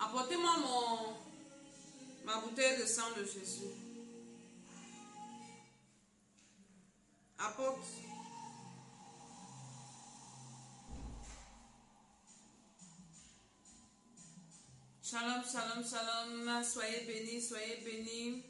Apportez-moi ma bouteille de sang de Jésus. Apporte. Shalom, shalom, shalom. Soyez bénis, soyez bénis.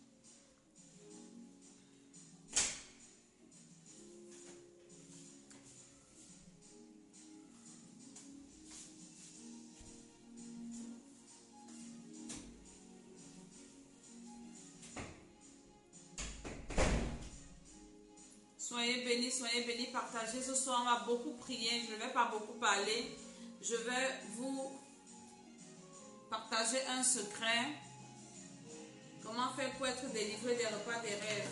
Soyez bénis, partagez. Ce soir, on va beaucoup prier. Je ne vais pas beaucoup parler. Je vais vous partager un secret. Comment faire pour être délivré des repas des rêves.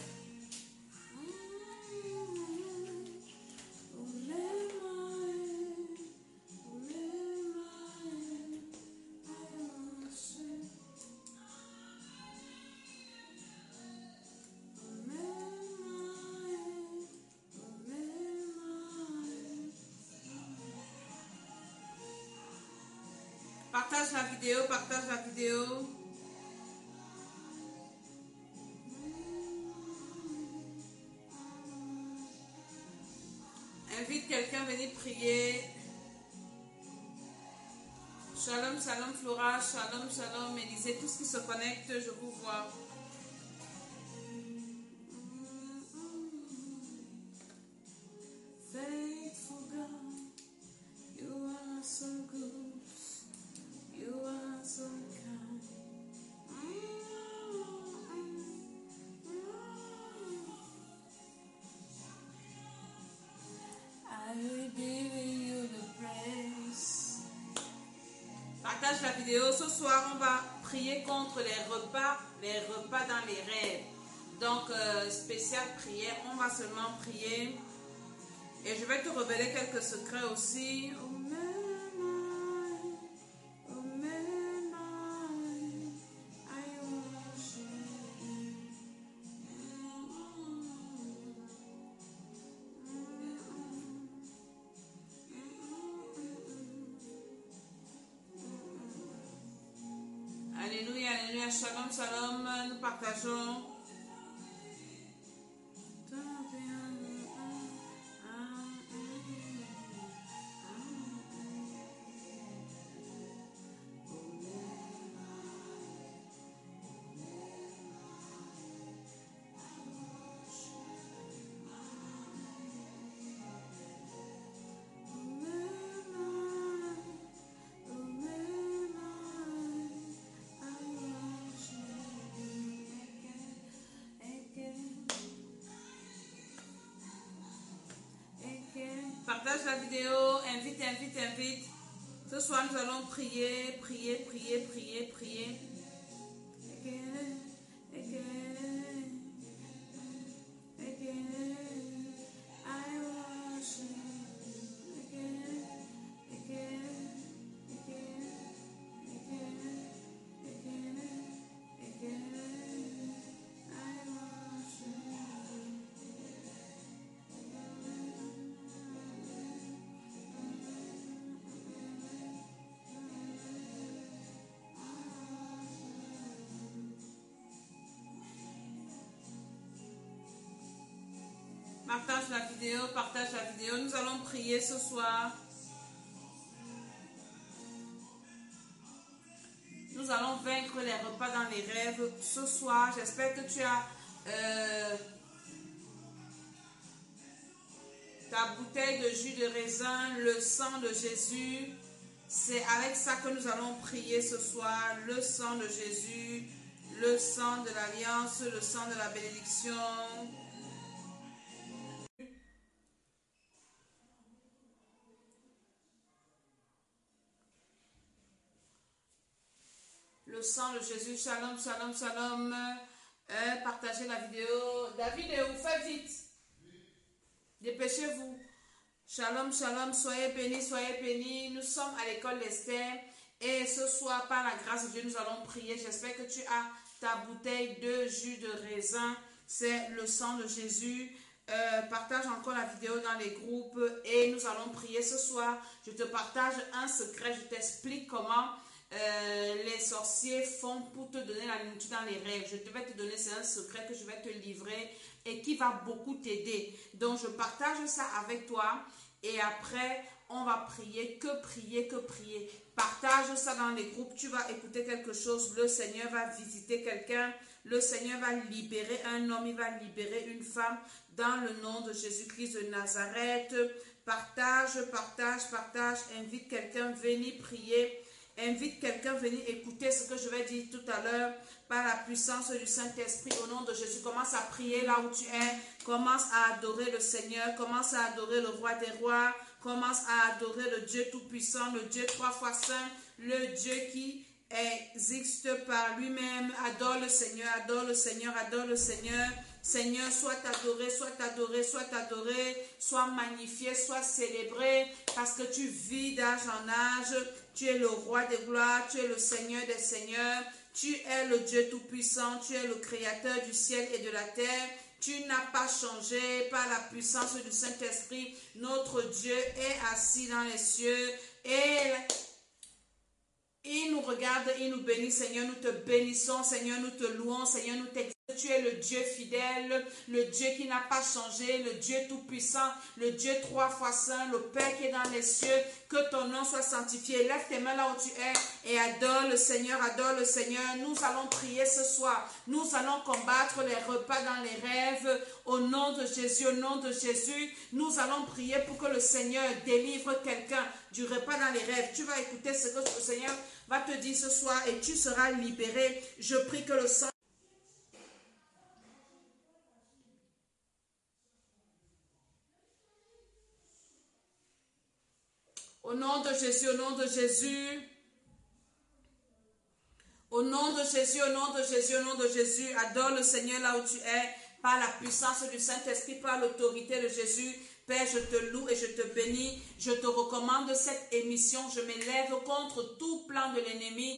Partage la vidéo, partage la vidéo. Invite quelqu'un à venir prier. Shalom, shalom Flora, shalom, shalom Élisée, tous qui se connectent, je vous vois. Faithful God, you are so good. You are so kind. I will give you the praise. Partage la vidéo. Ce soir, on va prier contre les repas dans les rêves. Donc, spéciale prière. On va seulement prier. Et je vais te révéler quelques secrets aussi. Alléluia, alléluia, shalom, shalom, nous partageons. Partage la vidéo, invite. Ce soir, nous allons prier. Partage la vidéo. Nous allons prier ce soir. Nous allons vaincre les repas dans les rêves ce soir. J'espère que tu as ta bouteille de jus de raisin, le sang de Jésus. C'est avec ça que nous allons prier ce soir. Le sang de Jésus, le sang de l'alliance, le sang de la bénédiction. Le sang de Jésus, shalom, shalom, shalom. Partagez la vidéo. David, vous faites vite. Dépêchez-vous. Shalom, shalom, soyez bénis. Nous sommes à l'école d'Esther. Et ce soir, par la grâce de Dieu, nous allons prier. J'espère que tu as ta bouteille de jus de raisin. C'est le sang de Jésus. Partage encore la vidéo dans les groupes. Et nous allons prier ce soir. Je te partage un secret. Je t'explique comment les sorciers font pour te donner la nourriture dans les rêves. Je vais te donner, c'est un secret que je vais te livrer et qui va beaucoup t'aider. Donc, je partage ça avec toi et après, on va prier, que prier, que prier. Partage ça dans les groupes, tu vas écouter quelque chose, le Seigneur va visiter quelqu'un, le Seigneur va libérer un homme, il va libérer une femme dans le nom de Jésus-Christ de Nazareth. Partage, partage, partage, invite quelqu'un, venez prier. Invite quelqu'un à venir écouter ce que je vais dire tout à l'heure par la puissance du Saint-Esprit au nom de Jésus. Commence à prier là où tu es. Commence à adorer le Seigneur. Commence à adorer le roi des rois. Commence à adorer le Dieu Tout-Puissant, le Dieu 3 fois Saint, le Dieu qui existe par lui-même. Adore le Seigneur, adore le Seigneur, adore le Seigneur. Seigneur, sois adoré, sois adoré, sois adoré, sois magnifié, sois célébré, parce que tu vis d'âge en âge. Tu es le roi des gloires, tu es le Seigneur des seigneurs, tu es le Dieu Tout-Puissant, tu es le Créateur du ciel et de la terre. Tu n'as pas changé par la puissance du Saint-Esprit. Notre Dieu est assis dans les cieux et il nous regarde, il nous bénit. Seigneur, nous te bénissons. Seigneur, nous te louons. Seigneur, nous t'exaltons. Tu es le Dieu fidèle, le Dieu qui n'a pas changé, le Dieu tout-puissant, le Dieu 3 fois saint, le Père qui est dans les cieux. Que ton nom soit sanctifié. Lève tes mains là où tu es et adore le Seigneur, adore le Seigneur. Nous allons prier ce soir. Nous allons combattre les repas dans les rêves. Au nom de Jésus, au nom de Jésus, nous allons prier pour que le Seigneur délivre quelqu'un du repas dans les rêves. Tu vas écouter ce que le Seigneur va te dire ce soir et tu seras libéré. Je prie que le sang au nom de Jésus, au nom de Jésus, au nom de Jésus, au nom de Jésus, au nom de Jésus, adore le Seigneur là où tu es, par la puissance du Saint-Esprit, par l'autorité de Jésus. Père, je te loue et je te bénis. Je te recommande cette émission. Je m'élève contre tout plan de l'ennemi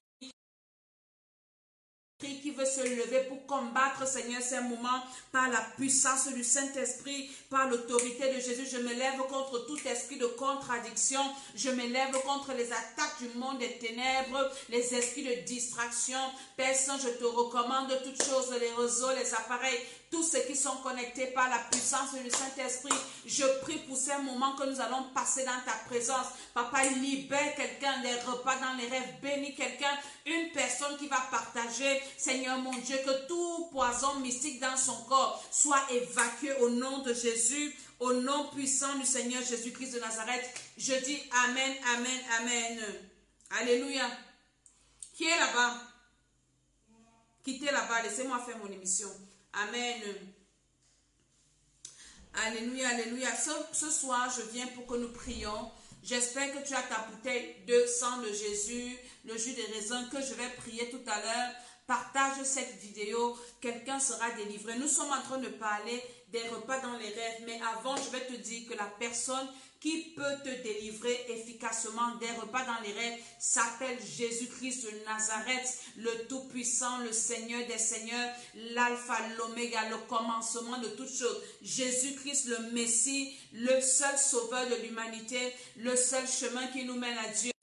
qui veut se lever pour combattre, Seigneur, ces moments par la puissance du Saint-Esprit, par l'autorité de Jésus. Je me lève contre tout esprit de contradiction. Je me lève contre les attaques du monde des ténèbres, les esprits de distraction. Père Saint, je te recommande toutes choses, les réseaux, les appareils, tous ceux qui sont connectés par la puissance du Saint-Esprit. Je prie pour ces moments que nous allons passer dans ta présence. Papa, libère quelqu'un des repas dans les rêves. Bénis quelqu'un, une personne qui va partager. Seigneur mon Dieu, que tout poison mystique dans son corps soit évacué au nom de Jésus. Au nom puissant du Seigneur Jésus-Christ de Nazareth. Je dis Amen, Amen, Amen. Alléluia. Qui est là-bas? Quittez là-bas, laissez-moi faire mon émission. Amen. Alléluia, alléluia. Ce soir, je viens pour que nous prions. J'espère que tu as ta bouteille de sang de Jésus, le jus des raisins que je vais prier tout à l'heure. Partage cette vidéo, quelqu'un sera délivré. Nous sommes en train de parler des repas dans les rêves, mais avant, je vais te dire que la personne qui peut te délivrer efficacement des repas dans les rêves s'appelle Jésus-Christ de Nazareth, le Tout-Puissant, le Seigneur des Seigneurs, l'Alpha, l'Oméga, le commencement de toutes choses. Jésus-Christ, le Messie, le seul sauveur de l'humanité, le seul chemin qui nous mène à Dieu.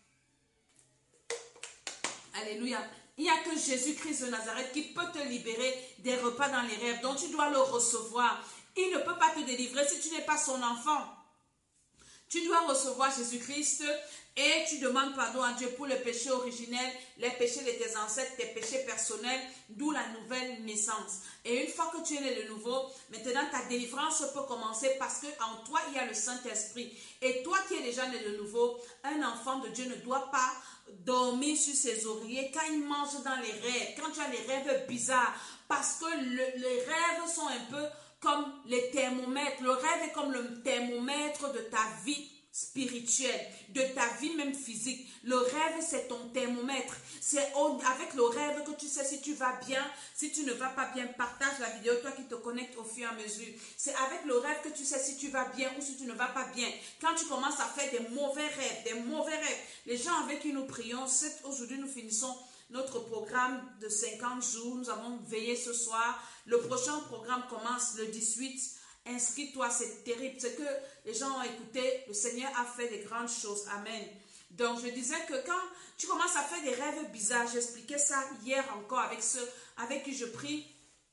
Alléluia. Il n'y a que Jésus-Christ de Nazareth qui peut te libérer des repas dans les rêves, dont tu dois le recevoir. Il ne peut pas te délivrer si tu n'es pas son enfant. Tu dois recevoir Jésus-Christ et tu demandes pardon à Dieu pour le péché originel, les péchés de tes ancêtres, tes péchés personnels, d'où la nouvelle naissance. Et une fois que tu es né de nouveau, maintenant ta délivrance peut commencer parce qu'en toi, il y a le Saint-Esprit. Et toi qui es déjà né de nouveau, un enfant de Dieu ne doit pas dormir sur ses oreillers quand il mange dans les rêves, quand tu as les rêves bizarres, parce que les rêves sont un peu comme les thermomètres. Le rêve est comme le thermomètre de ta vie spirituelle, de ta vie même physique. Le rêve, c'est ton thermomètre. C'est avec le rêve que tu sais si tu vas bien, si tu ne vas pas bien. Partage la vidéo, toi qui te connectes au fur et à mesure. C'est avec le rêve que tu sais si tu vas bien ou si tu ne vas pas bien. Quand tu commences à faire des mauvais rêves, les gens avec qui nous prions, aujourd'hui nous finissons notre programme de 50 jours. Nous avons veillé ce soir. Le prochain programme commence le 18. Inscris-toi, c'est terrible. C'est que les gens ont écouté. Le Seigneur a fait des grandes choses. Amen. Donc, je disais que quand tu commences à faire des rêves bizarres, j'expliquais ça hier encore avec ceux avec qui je prie,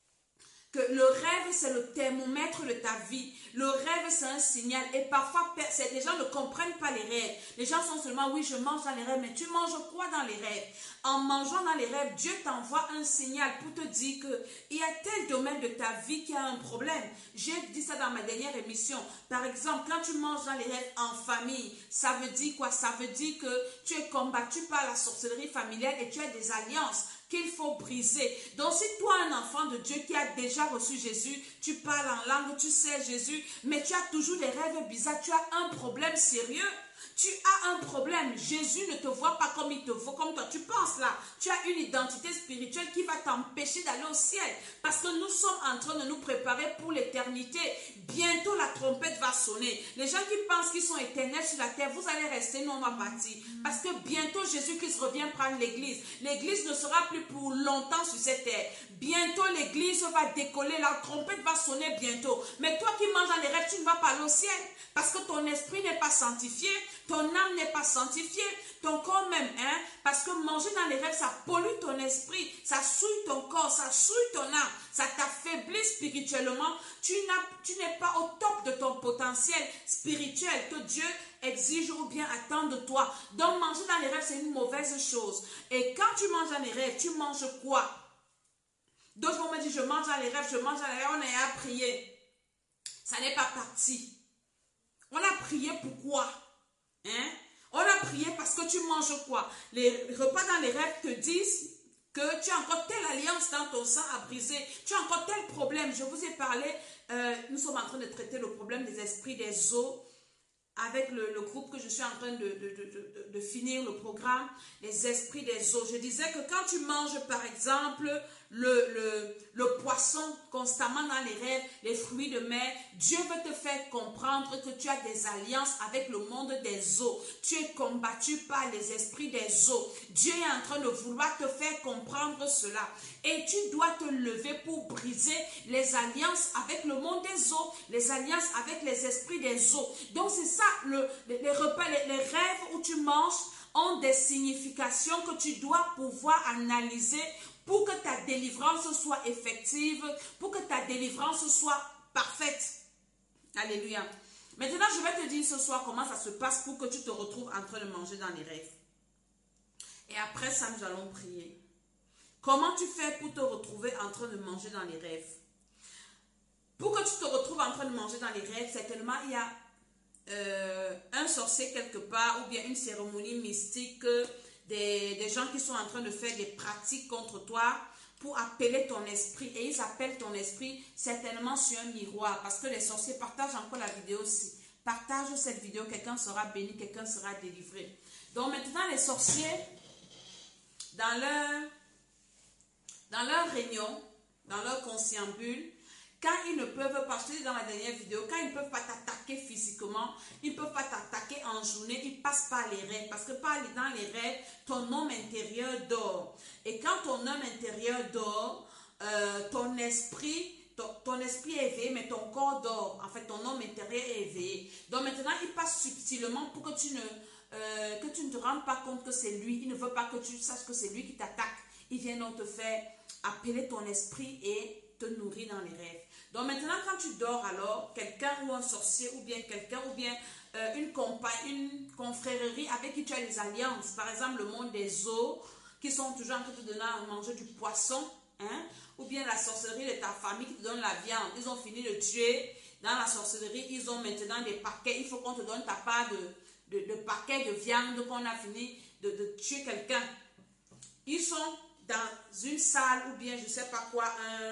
que le rêve, c'est le thermomètre de ta vie. Le rêve, c'est un signal. Et parfois, les gens ne comprennent pas les rêves. Les gens sont seulement, oui, je mange dans les rêves. Mais tu manges quoi dans les rêves? En mangeant dans les rêves, Dieu t'envoie un signal pour te dire qu'il y a tel domaine de ta vie qui a un problème. J'ai dit ça dans ma dernière émission. Par exemple, quand tu manges dans les rêves en famille, ça veut dire quoi? Ça veut dire que tu es combattu par la sorcellerie familiale et tu as des alliances qu'il faut briser. Donc si toi, un enfant de Dieu qui a déjà reçu Jésus, tu parles en langue, tu sais Jésus, mais tu as toujours des rêves bizarres, tu as un problème sérieux. Tu as un problème. Jésus ne te voit pas comme il te voit, comme toi tu penses là. Tu as une identité spirituelle qui va t'empêcher d'aller au ciel. Parce que nous sommes en train de nous préparer pour l'éternité. Bientôt la trompette va sonner. Les gens qui pensent qu'ils sont éternels sur la terre, vous allez rester, nous on va partir. Parce que bientôt Jésus-Christ revient prendre l'église. L'église ne sera plus pour longtemps sur cette terre. Bientôt l'église va décoller, la trompette va sonner bientôt. Mais toi qui manges dans les rêves, tu ne vas pas aller au ciel. Parce que ton esprit n'est pas sanctifié, ton âme n'est pas sanctifiée, ton corps même, hein. Parce que manger dans les rêves, ça pollue ton esprit, ça souille ton corps, ça souille ton âme, ça t'affaiblit spirituellement. Tu n'es pas au top de ton potentiel spirituel que Dieu exige ou bien attend de toi. Donc manger dans les rêves, c'est une mauvaise chose. Et quand tu manges dans les rêves, tu manges quoi? D'autres vont me dire, je mange dans les rêves, je mange dans les rêves, on a prié. Ça n'est pas parti. On a prié pourquoi? Hein? On a prié parce que tu manges quoi? Les repas dans les rêves te disent que tu as encore telle alliance dans ton sang à briser. Tu as encore tel problème. Je vous ai parlé, nous sommes en train de traiter le problème des esprits des os avec le groupe que je suis en train de finir le programme, les esprits des os. Je disais que quand tu manges par exemple le poisson constamment dans les rêves, les fruits de mer, Dieu veut te faire comprendre que tu as des alliances avec le monde des eaux. Tu es combattu par les esprits des eaux. Dieu est en train de vouloir te faire comprendre cela. Et tu dois te lever pour briser les alliances avec le monde des eaux, les alliances avec les esprits des eaux. Donc c'est ça, les repas, les rêves où tu manges ont des significations que tu dois pouvoir analyser pour que ta délivrance soit effective, pour que ta délivrance soit parfaite. Alléluia. Maintenant, je vais te dire ce soir comment ça se passe pour que tu te retrouves en train de manger dans les rêves. Et après ça, nous allons prier. Comment tu fais pour te retrouver en train de manger dans les rêves? Pour que tu te retrouves en train de manger dans les rêves, certainement, il y a un sorcier quelque part ou bien une cérémonie mystique, des gens qui sont en train de faire des pratiques contre toi pour appeler ton esprit. Et ils appellent ton esprit certainement sur un miroir. Parce que les sorciers partagent encore la vidéo aussi. Partage cette vidéo, quelqu'un sera béni, quelqu'un sera délivré. Donc maintenant, les sorciers, dans leur réunion, dans leur consciambule, quand ils ne peuvent pas, je te dis dans la dernière vidéo, quand ils ne peuvent pas t'attaquer physiquement, ils ne peuvent pas t'attaquer en journée, ils passent par les rêves. Parce que dans les rêves, ton homme intérieur dort. Et quand ton homme intérieur dort, ton esprit est éveillé, mais ton corps dort. En fait, ton homme intérieur est éveillé. Donc maintenant, il passe subtilement pour que tu ne te rendes pas compte que c'est lui. Il ne veut pas que tu saches que c'est lui qui t'attaque. Il vient donc te faire appeler ton esprit et te nourrir dans les rêves. Donc maintenant, quand tu dors, alors, quelqu'un ou un sorcier ou bien quelqu'un ou bien une confrérie avec qui tu as des alliances, par exemple le monde des eaux, qui sont toujours en train de te donner à manger du poisson, hein, ou bien la sorcellerie de ta famille qui te donne la viande. Ils ont fini de tuer. Dans la sorcellerie, ils ont maintenant des paquets. Il faut qu'on te donne ta part de paquets de viande qu'on a fini de tuer quelqu'un. Ils sont dans une salle ou bien je ne sais pas quoi,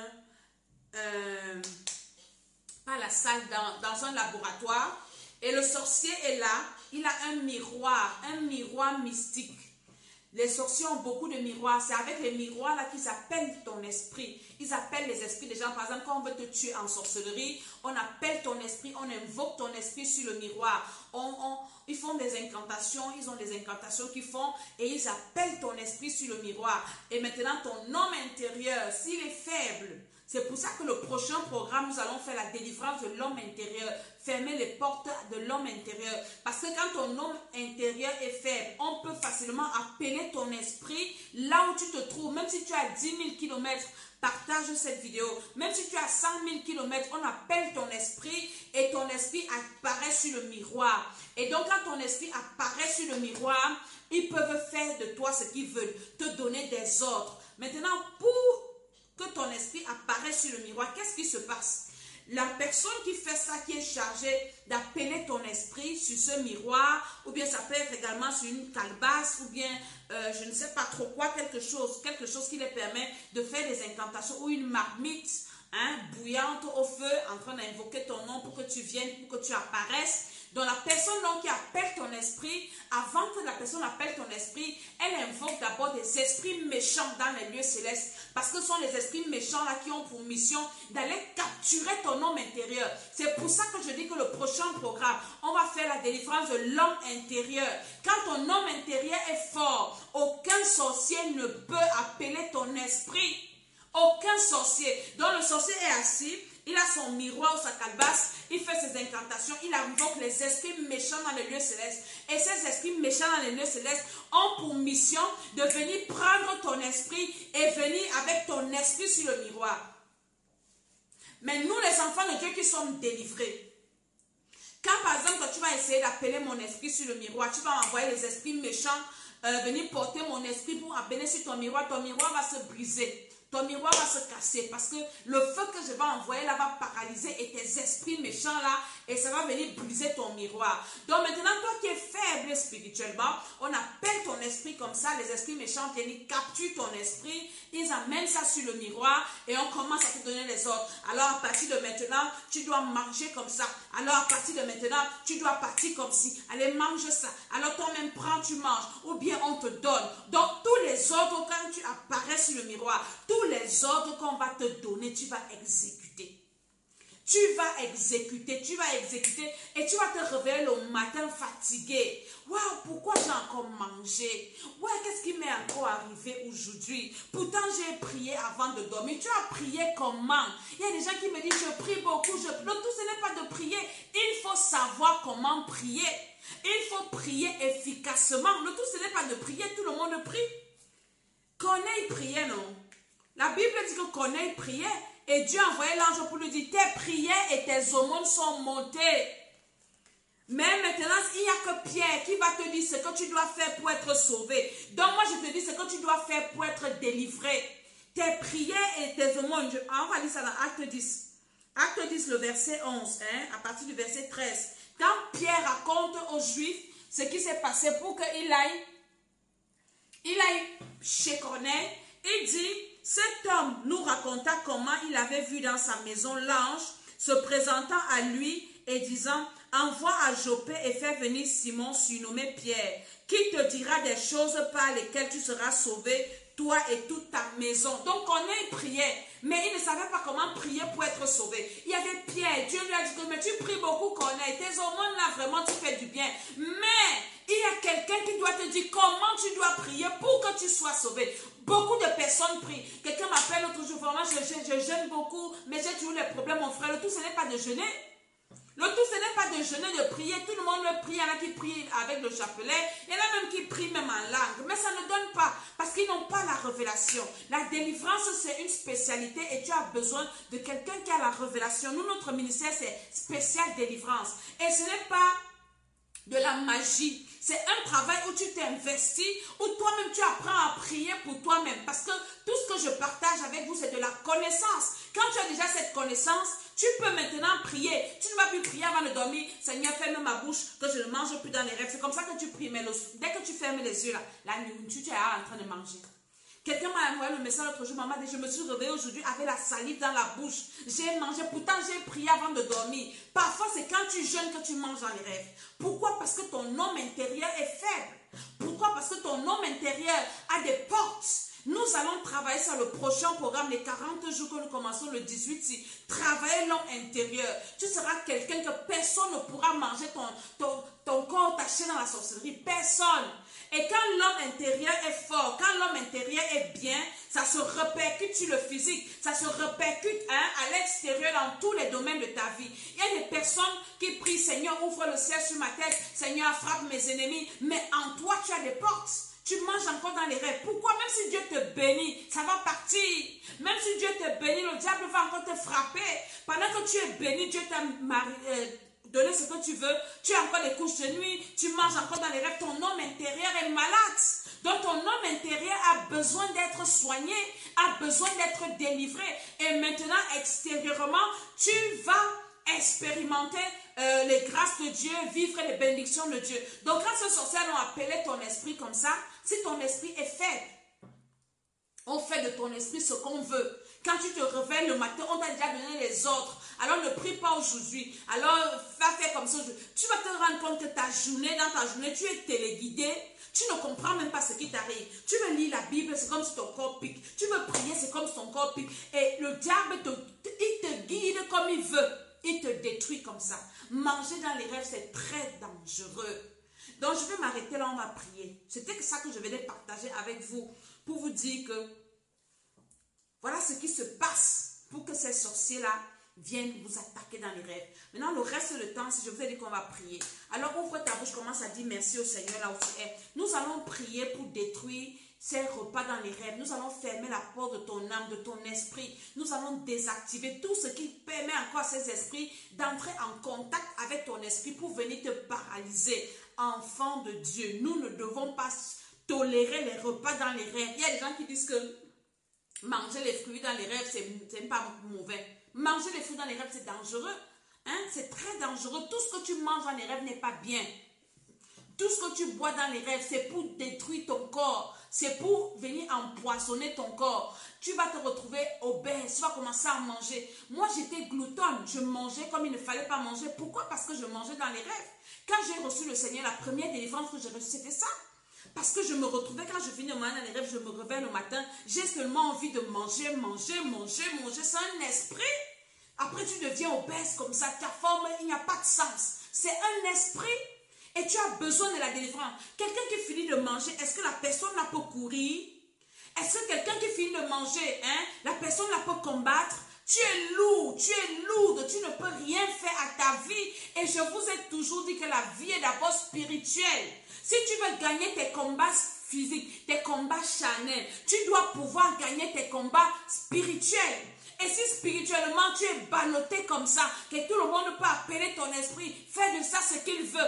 pas la salle, dans un laboratoire, et le sorcier est là, il a un miroir mystique. Les sorciers ont beaucoup de miroirs, c'est avec les miroirs là qu'ils appellent ton esprit. Ils appellent les esprits des gens. Par exemple, quand on veut te tuer en sorcellerie, on appelle ton esprit, on invoque ton esprit sur le miroir. Ils font des incantations, ils ont des incantations qu'ils font et ils appellent ton esprit sur le miroir. Et maintenant, ton homme intérieur, s'il est faible, C'est pour ça que le prochain programme, nous allons faire la délivrance de l'homme intérieur. Fermer les portes de l'homme intérieur. Parce que quand ton homme intérieur est faible, on peut facilement appeler ton esprit là où tu te trouves. Même si tu as 10 000 kilomètres, partage cette vidéo. Même si tu as 100 000 kilomètres, on appelle ton esprit et ton esprit apparaît sur le miroir. Et donc quand ton esprit apparaît sur le miroir, ils peuvent faire de toi ce qu'ils veulent, te donner des ordres. Maintenant, pour que ton esprit apparaisse sur le miroir, qu'est-ce qui se passe? La personne qui fait ça, qui est chargée d'appeler ton esprit sur ce miroir, ou bien ça peut être également sur une calebasse, ou bien je ne sais pas trop quoi, quelque chose qui leur permet de faire des incantations, ou une marmite bouillante au feu, en train d'invoquer ton nom pour que tu viennes, pour que tu apparaisses. Donc la personne donc, qui appelle ton esprit, avant que la personne appelle ton esprit, elle invoque d'abord des esprits méchants dans les lieux célestes. Parce que ce sont les esprits méchants là qui ont pour mission d'aller capturer ton homme intérieur. C'est pour ça que je dis que le prochain programme, on va faire la délivrance de l'homme intérieur. Quand ton homme intérieur est fort, aucun sorcier ne peut appeler ton esprit. Aucun sorcier. Donc le sorcier est assis, il a son miroir ou sa calebasse, il fait ses incantations, il invoque les esprits méchants dans les lieux célestes. Et ces esprits méchants dans les lieux célestes ont pour mission de venir prendre ton esprit et venir avec ton esprit sur le miroir. Mais nous, les enfants de Dieu qui sommes délivrés, quand par exemple tu vas essayer d'appeler mon esprit sur le miroir, tu vas envoyer les esprits méchants venir porter mon esprit pour appeler sur ton miroir va se briser. Ton miroir va se casser parce que le feu que je vais envoyer là va paralyser et tes esprits méchants là et ça va venir briser ton miroir. Donc maintenant, toi qui es faible spirituellement, on appelle ton esprit comme ça, les esprits méchants viennent, ils capturent ton esprit, ils amènent ça sur le miroir et on commence à te donner les ordres. Alors à partir de maintenant, tu dois manger comme ça. Alors à partir de maintenant, tu dois partir comme ci. Allez, mange ça. Alors toi-même prends, tu manges. Ou bien on te donne. Donc tous les ordres quand tu apparais sur le miroir, tous les ordres qu'on va te donner, tu vas exécuter. Tu vas exécuter et tu vas te réveiller le matin fatigué. Waouh, pourquoi j'ai encore mangé? Ouais, qu'est-ce qui m'est encore arrivé aujourd'hui? Pourtant, j'ai prié avant de dormir. Tu as prié comment? Il y a des gens qui me disent, je prie beaucoup. Le tout, ce n'est pas de prier. Il faut savoir comment prier. Il faut prier efficacement. Le tout, ce n'est pas de prier. Tout le monde prie. Corneille priait, non? La Bible dit que Corneille priait. Et Dieu a envoyé l'ange pour lui dire, tes prières et tes aumônes sont montées. Mais maintenant, il n'y a que Pierre qui va te dire ce que tu dois faire pour être sauvé. Donc moi, je te dis ce que tu dois faire pour être délivré. Tes prières et tes aumônes. On va lire ça dans Acte 10. Acte 10, le verset 11, à partir du verset 13. Quand Pierre raconte aux Juifs ce qui s'est passé pour qu'il aille chez Corneille, il dit, cet homme nous raconta comment il avait vu dans sa maison l'ange se présentant à lui et disant, envoie à Joppé et fais venir Simon surnommé Pierre, qui te dira des choses par lesquelles tu seras sauvé, toi et toute ta maison. Donc Corneille priait, mais il ne savait pas comment prier pour être sauvé. Il y avait Pierre, Dieu lui a dit, mais tu pries beaucoup Corneille, tes aumônes là vraiment tu fais du bien. Mais il y a quelqu'un qui doit te dire comment tu dois prier pour que tu sois sauvé. Beaucoup de personnes prient. Quelqu'un m'appelle l'autre jour, vraiment je jeûne beaucoup, mais j'ai toujours les problèmes, mon frère. Le tout, ce n'est pas de jeûner. Le tout, ce n'est pas de jeûner, de prier. Tout le monde le prie. Il y en a qui prient avec le chapelet. Il y en a même qui prient même en langue. Mais ça ne donne pas. Parce qu'ils n'ont pas la révélation. La délivrance, c'est une spécialité. Et tu as besoin de quelqu'un qui a la révélation. Nous, notre ministère, c'est spécial délivrance. Et ce n'est pas de la magie. C'est un travail où tu t'investis, où toi-même tu apprends à prier pour toi-même. Parce que tout ce que je partage avec vous, c'est de la connaissance. Quand tu as déjà cette connaissance, tu peux maintenant prier. Tu ne vas plus prier avant de dormir. Seigneur, ferme ma bouche, que je ne mange plus dans les rêves. C'est comme ça que tu pries. Mais dès que tu fermes les yeux, là, la nuit, tu es en train de manger. Quelqu'un m'a envoyé le message l'autre jour, maman dit, je me suis réveillée aujourd'hui avec la salive dans la bouche. J'ai mangé, pourtant j'ai prié avant de dormir. Parfois c'est quand tu jeûnes que tu manges dans les rêves. Pourquoi? Parce que ton homme intérieur est faible. Pourquoi? Parce que ton homme intérieur a des portes. Nous allons travailler sur le prochain programme, les 40 jours que nous commençons le 18. Travailler l'homme intérieur. Tu seras quelqu'un que personne ne pourra manger ton corps taché dans la sorcellerie. Personne. Et quand l'homme intérieur est fort, quand l'homme intérieur est bien, ça se répercute sur le physique, ça se répercute à l'extérieur dans tous les domaines de ta vie. Il y a des personnes qui prient, Seigneur, ouvre le ciel sur ma tête, Seigneur, frappe mes ennemis, mais en toi, tu as des portes. Tu manges encore dans les rêves. Pourquoi? Même si Dieu te bénit, ça va partir. Même si Dieu te bénit, le diable va encore te frapper. Pendant que tu es béni, Dieu t'a donné ce que tu veux. Tu as encore des couches de nuit. Tu manges encore dans les rêves. Ton homme intérieur est malade. Donc ton homme intérieur a besoin d'être soigné, a besoin d'être délivré. Et maintenant, extérieurement, tu vas expérimenter les grâces de Dieu, vivre les bénédictions de Dieu. Donc quand ces sorcières ont appelé ton esprit comme ça, si ton esprit est faible, on fait de ton esprit ce qu'on veut. Quand tu te réveilles le matin, on t'a déjà donné les ordres. Alors ne prie pas aujourd'hui. Alors va faire comme ça. Tu vas te rendre compte que dans ta journée, tu es téléguidé. Tu ne comprends même pas ce qui t'arrive. Tu veux lire la Bible, c'est comme si ton corps pique. Tu veux prier, c'est comme si ton corps pique. Et le diable, il te guide comme il veut. Il te détruit comme ça. Manger dans les rêves, c'est très dangereux. Donc, je vais m'arrêter là, on va prier. C'était ça que je venais partager avec vous. Pour vous dire que voilà ce qui se passe pour que ces sorciers-là viennent vous attaquer dans les rêves. Maintenant, le reste du temps, si je vous ai dit qu'on va prier. Alors, ouvre ta bouche, commence à dire merci au Seigneur là où tu es. Nous allons prier pour détruire ces repas dans les rêves. Nous allons fermer la porte de ton âme, de ton esprit. Nous allons désactiver tout ce qui permet encore à ces esprits d'entrer en contact avec ton esprit pour venir te paralyser. Enfant de Dieu, nous ne devons pas tolérer les repas dans les rêves. Il y a des gens qui disent que manger les fruits dans les rêves, c'est pas mauvais. Manger les fruits dans les rêves, c'est dangereux. C'est très dangereux. Tout ce que tu manges dans les rêves n'est pas bien. Tout ce que tu bois dans les rêves, c'est pour détruire ton corps. C'est pour venir empoisonner ton corps. Tu vas te retrouver obèse. Tu vas commencer à manger. Moi, j'étais gloutonne. Je mangeais comme il ne fallait pas manger. Pourquoi? Parce que je mangeais dans les rêves. Quand j'ai reçu le Seigneur, la première délivrance que j'ai reçue, c'était ça. Parce que je me retrouvais, quand je finis de manger dans les rêves, je me réveille le matin. J'ai seulement envie de manger. C'est un esprit. Après, tu deviens obèse comme ça. Ta forme, il n'y a pas de sens. C'est un esprit. Et tu as besoin de la délivrance. Quelqu'un qui finit de manger, est-ce que la personne n'a pas courir? Est-ce que quelqu'un qui finit de manger, la personne n'a pas combattre? Tu es lourd, tu ne peux rien faire à ta vie. Et je vous ai toujours dit que la vie est d'abord spirituelle. Si tu veux gagner tes combats physiques, tes combats charnels, tu dois pouvoir gagner tes combats spirituels. Et si spirituellement tu es ballotté comme ça, que tout le monde peut appeler ton esprit, fais de ça ce qu'il veut,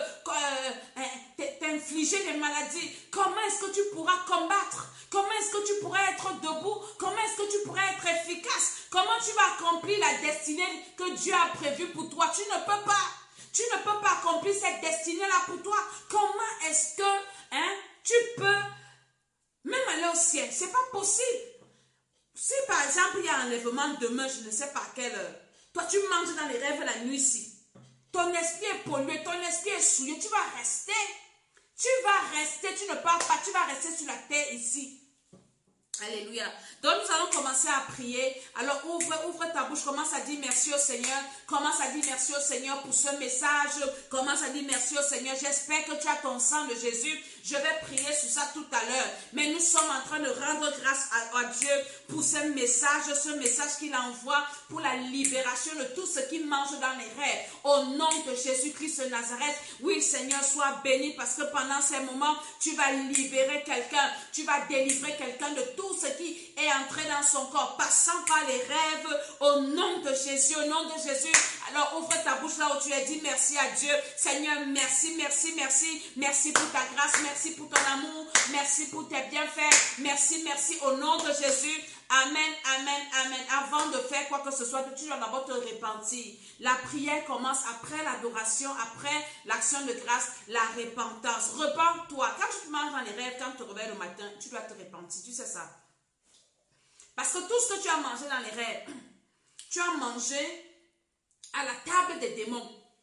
t'infliger des maladies, comment est-ce que tu pourras combattre? Comment est-ce que tu pourras être debout? Comment est-ce que tu pourras être efficace? Comment tu vas accomplir la destinée que Dieu a prévue pour toi? Tu ne peux pas. Tu ne peux pas accomplir cette destinée-là pour toi. Comment est-ce que tu peux même aller au ciel? C'est pas possible. Si par exemple il y a un enlèvement demain, je ne sais pas à quelle heure, toi tu manges dans les rêves la nuit ici, ton esprit est pollué, ton esprit est souillé, tu vas rester, tu ne pars pas, tu vas rester sur la terre ici. Alléluia. Donc nous allons commencer à prier. Alors ouvre ta bouche, commence à dire merci au Seigneur. Commence à dire merci au Seigneur pour ce message. Commence à dire merci au Seigneur. J'espère que tu as ton sang de Jésus. Je vais prier sur ça tout à l'heure. Mais nous sommes en train de rendre grâce à Dieu pour ce message qu'il envoie pour la libération de tout ce qui mange dans les rêves. Au nom de Jésus-Christ de Nazareth. Oui, Seigneur, sois béni parce que pendant ces moments, tu vas libérer quelqu'un. Tu vas délivrer quelqu'un de tout ce qui est entré dans son corps, passant par les rêves, au nom de Jésus, au nom de Jésus. Alors ouvre ta bouche là où tu es, dis merci à Dieu. Seigneur, merci pour ta grâce, merci pour ton amour, merci pour tes bienfaits, merci au nom de Jésus. Amen. Avant de faire quoi que ce soit, tu dois d'abord te repentir. La prière commence après l'adoration, après l'action de grâce, la repentance. Repends-toi. Quand tu te manges dans les rêves, quand tu te réveilles le matin, tu dois te repentir. Tu sais ça. Parce que tout ce que tu as mangé dans les rêves, tu as mangé à la table des démons.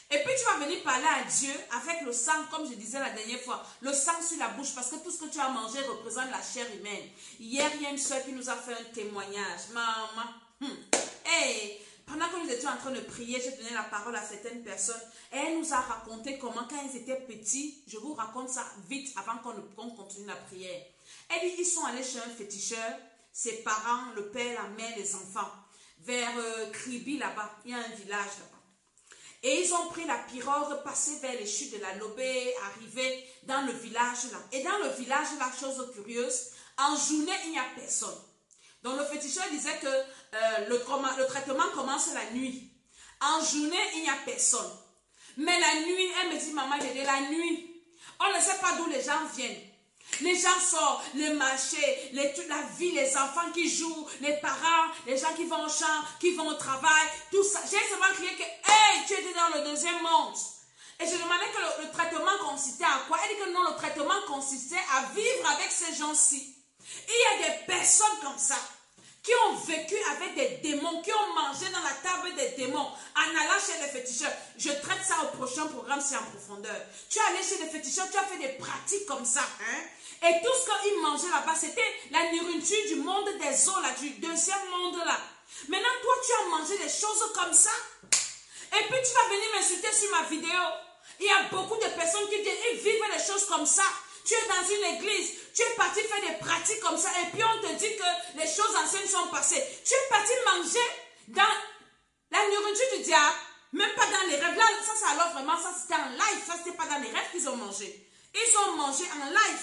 Et puis tu vas venir parler à Dieu avec le sang, comme je disais la dernière fois, le sang sur la bouche, parce que tout ce que tu as mangé représente la chair humaine. Hier, il y a une soeur qui nous a fait un témoignage. Maman, hey, pendant que nous étions en train de prier, j'ai donné la parole à certaines personnes. Et elle nous a raconté comment, quand ils étaient petits, je vous raconte ça vite avant qu'on continue la prière. Elle dit qu'ils sont allés chez un féticheur, ses parents, le père, la mère, les enfants, vers Kribi là-bas. Il y a un village là-bas. Et ils ont pris la pirogue, passé vers les chutes de la Lobé, arrivé dans le village là. Et dans le village, la chose curieuse, en journée, il n'y a personne. Donc le féticheur disait que le traitement commence la nuit. En journée, il n'y a personne. Mais la nuit, elle me dit, maman, j'ai dit, la nuit, on ne sait pas d'où les gens viennent. Les gens sortent, les marchés, toute la vie, les enfants qui jouent, les parents, les gens qui vont au champ, qui vont au travail, tout ça. J'ai seulement crié que, hey, tu étais dans le deuxième monde. Et je demandais que le traitement consistait à quoi? Elle dit que non, le traitement consistait à vivre avec ces gens-ci. Il y a des personnes comme ça qui ont vécu avec des démons, qui ont mangé dans la table des démons, en allant chez les féticheurs. Je traite ça au prochain programme, c'est en profondeur. Tu es allé chez les féticheurs, tu as fait des pratiques comme ça, hein? Et tout ce qu'ils mangeaient là-bas, c'était la nourriture du monde des eaux, là, du deuxième monde là. Maintenant, toi, tu as mangé des choses comme ça. Et puis, tu vas venir m'insulter sur ma vidéo. Il y a beaucoup de personnes qui vivent des choses comme ça. Tu es dans une église, tu es parti faire des pratiques comme ça, et puis on te dit que les choses anciennes sont passées. Tu es parti manger dans la nourriture du diable, même pas dans les rêves. Là, ça alors vraiment, ça c'était en live, ça c'était pas dans les rêves qu'ils ont mangé. Ils ont mangé en live.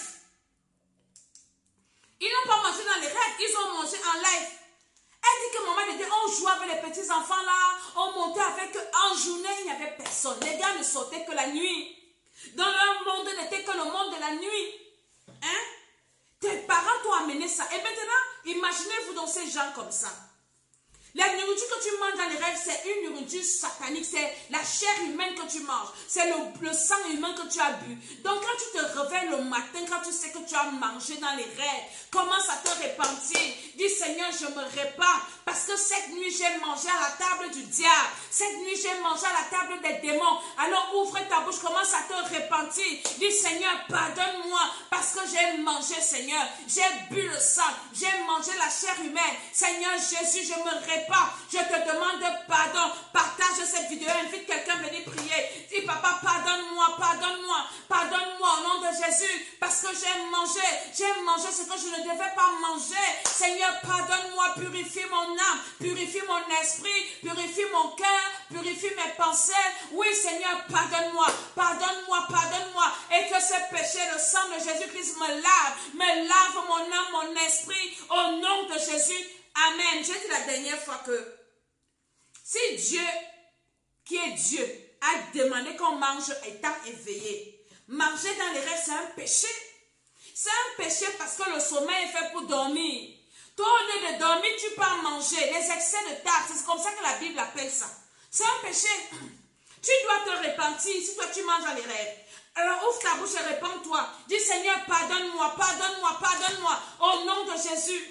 Ils n'ont pas mangé dans les rêves, ils ont mangé en live. Elle dit que maman était, on jouait avec les petits enfants là, on montait avec eux. En journée, il n'y avait personne. Les gars ne sortaient que la nuit. Dans leur monde n'était que le monde de la nuit. Hein? Tes parents t'ont amené ça. Et maintenant, imaginez-vous dans ces gens comme ça. La nourriture que tu manges dans les rêves, c'est une nourriture satanique. C'est la chair humaine que tu manges. C'est le sang humain que tu as bu. Donc quand tu te réveilles le matin, quand tu sais que tu as mangé dans les rêves, commence à te repentir. Dis Seigneur, je me répands. Parce que cette nuit, j'ai mangé à la table du diable. Cette nuit, j'ai mangé à la table des démons. Alors ouvre ta bouche, commence à te repentir. Dis Seigneur, pardonne-moi. Parce que j'ai mangé, Seigneur. J'ai bu le sang. J'ai mangé la chair humaine. Seigneur Jésus, je me répands. Je te demande pardon. Partage cette vidéo. Invite quelqu'un à venir prier. Dis papa, pardonne-moi, pardonne-moi. Pardonne-moi au nom de Jésus. Parce que j'ai mangé ce que je ne devais pas manger. Seigneur, pardonne-moi, purifie mon âme, purifie mon esprit, purifie mon cœur, purifie mes pensées. Oui, Seigneur, pardonne-moi, pardonne-moi, pardonne-moi. Et que ce péché, le sang de Jésus-Christ me lave mon âme, mon esprit, au nom de Jésus. Amen. J'ai dit la dernière fois que si Dieu, qui est Dieu, a demandé qu'on mange étant éveillé, manger dans les rêves, c'est un péché. C'est un péché parce que le sommeil est fait pour dormir. Toi, au lieu de dormir, tu peux en manger. Les excès de table, c'est comme ça que la Bible appelle ça. C'est un péché. Tu dois te repentir si toi tu manges dans les rêves. Alors ouvre ta bouche et répands-toi. Dis Seigneur, pardonne-moi, pardonne-moi, pardonne-moi. Au nom de Jésus.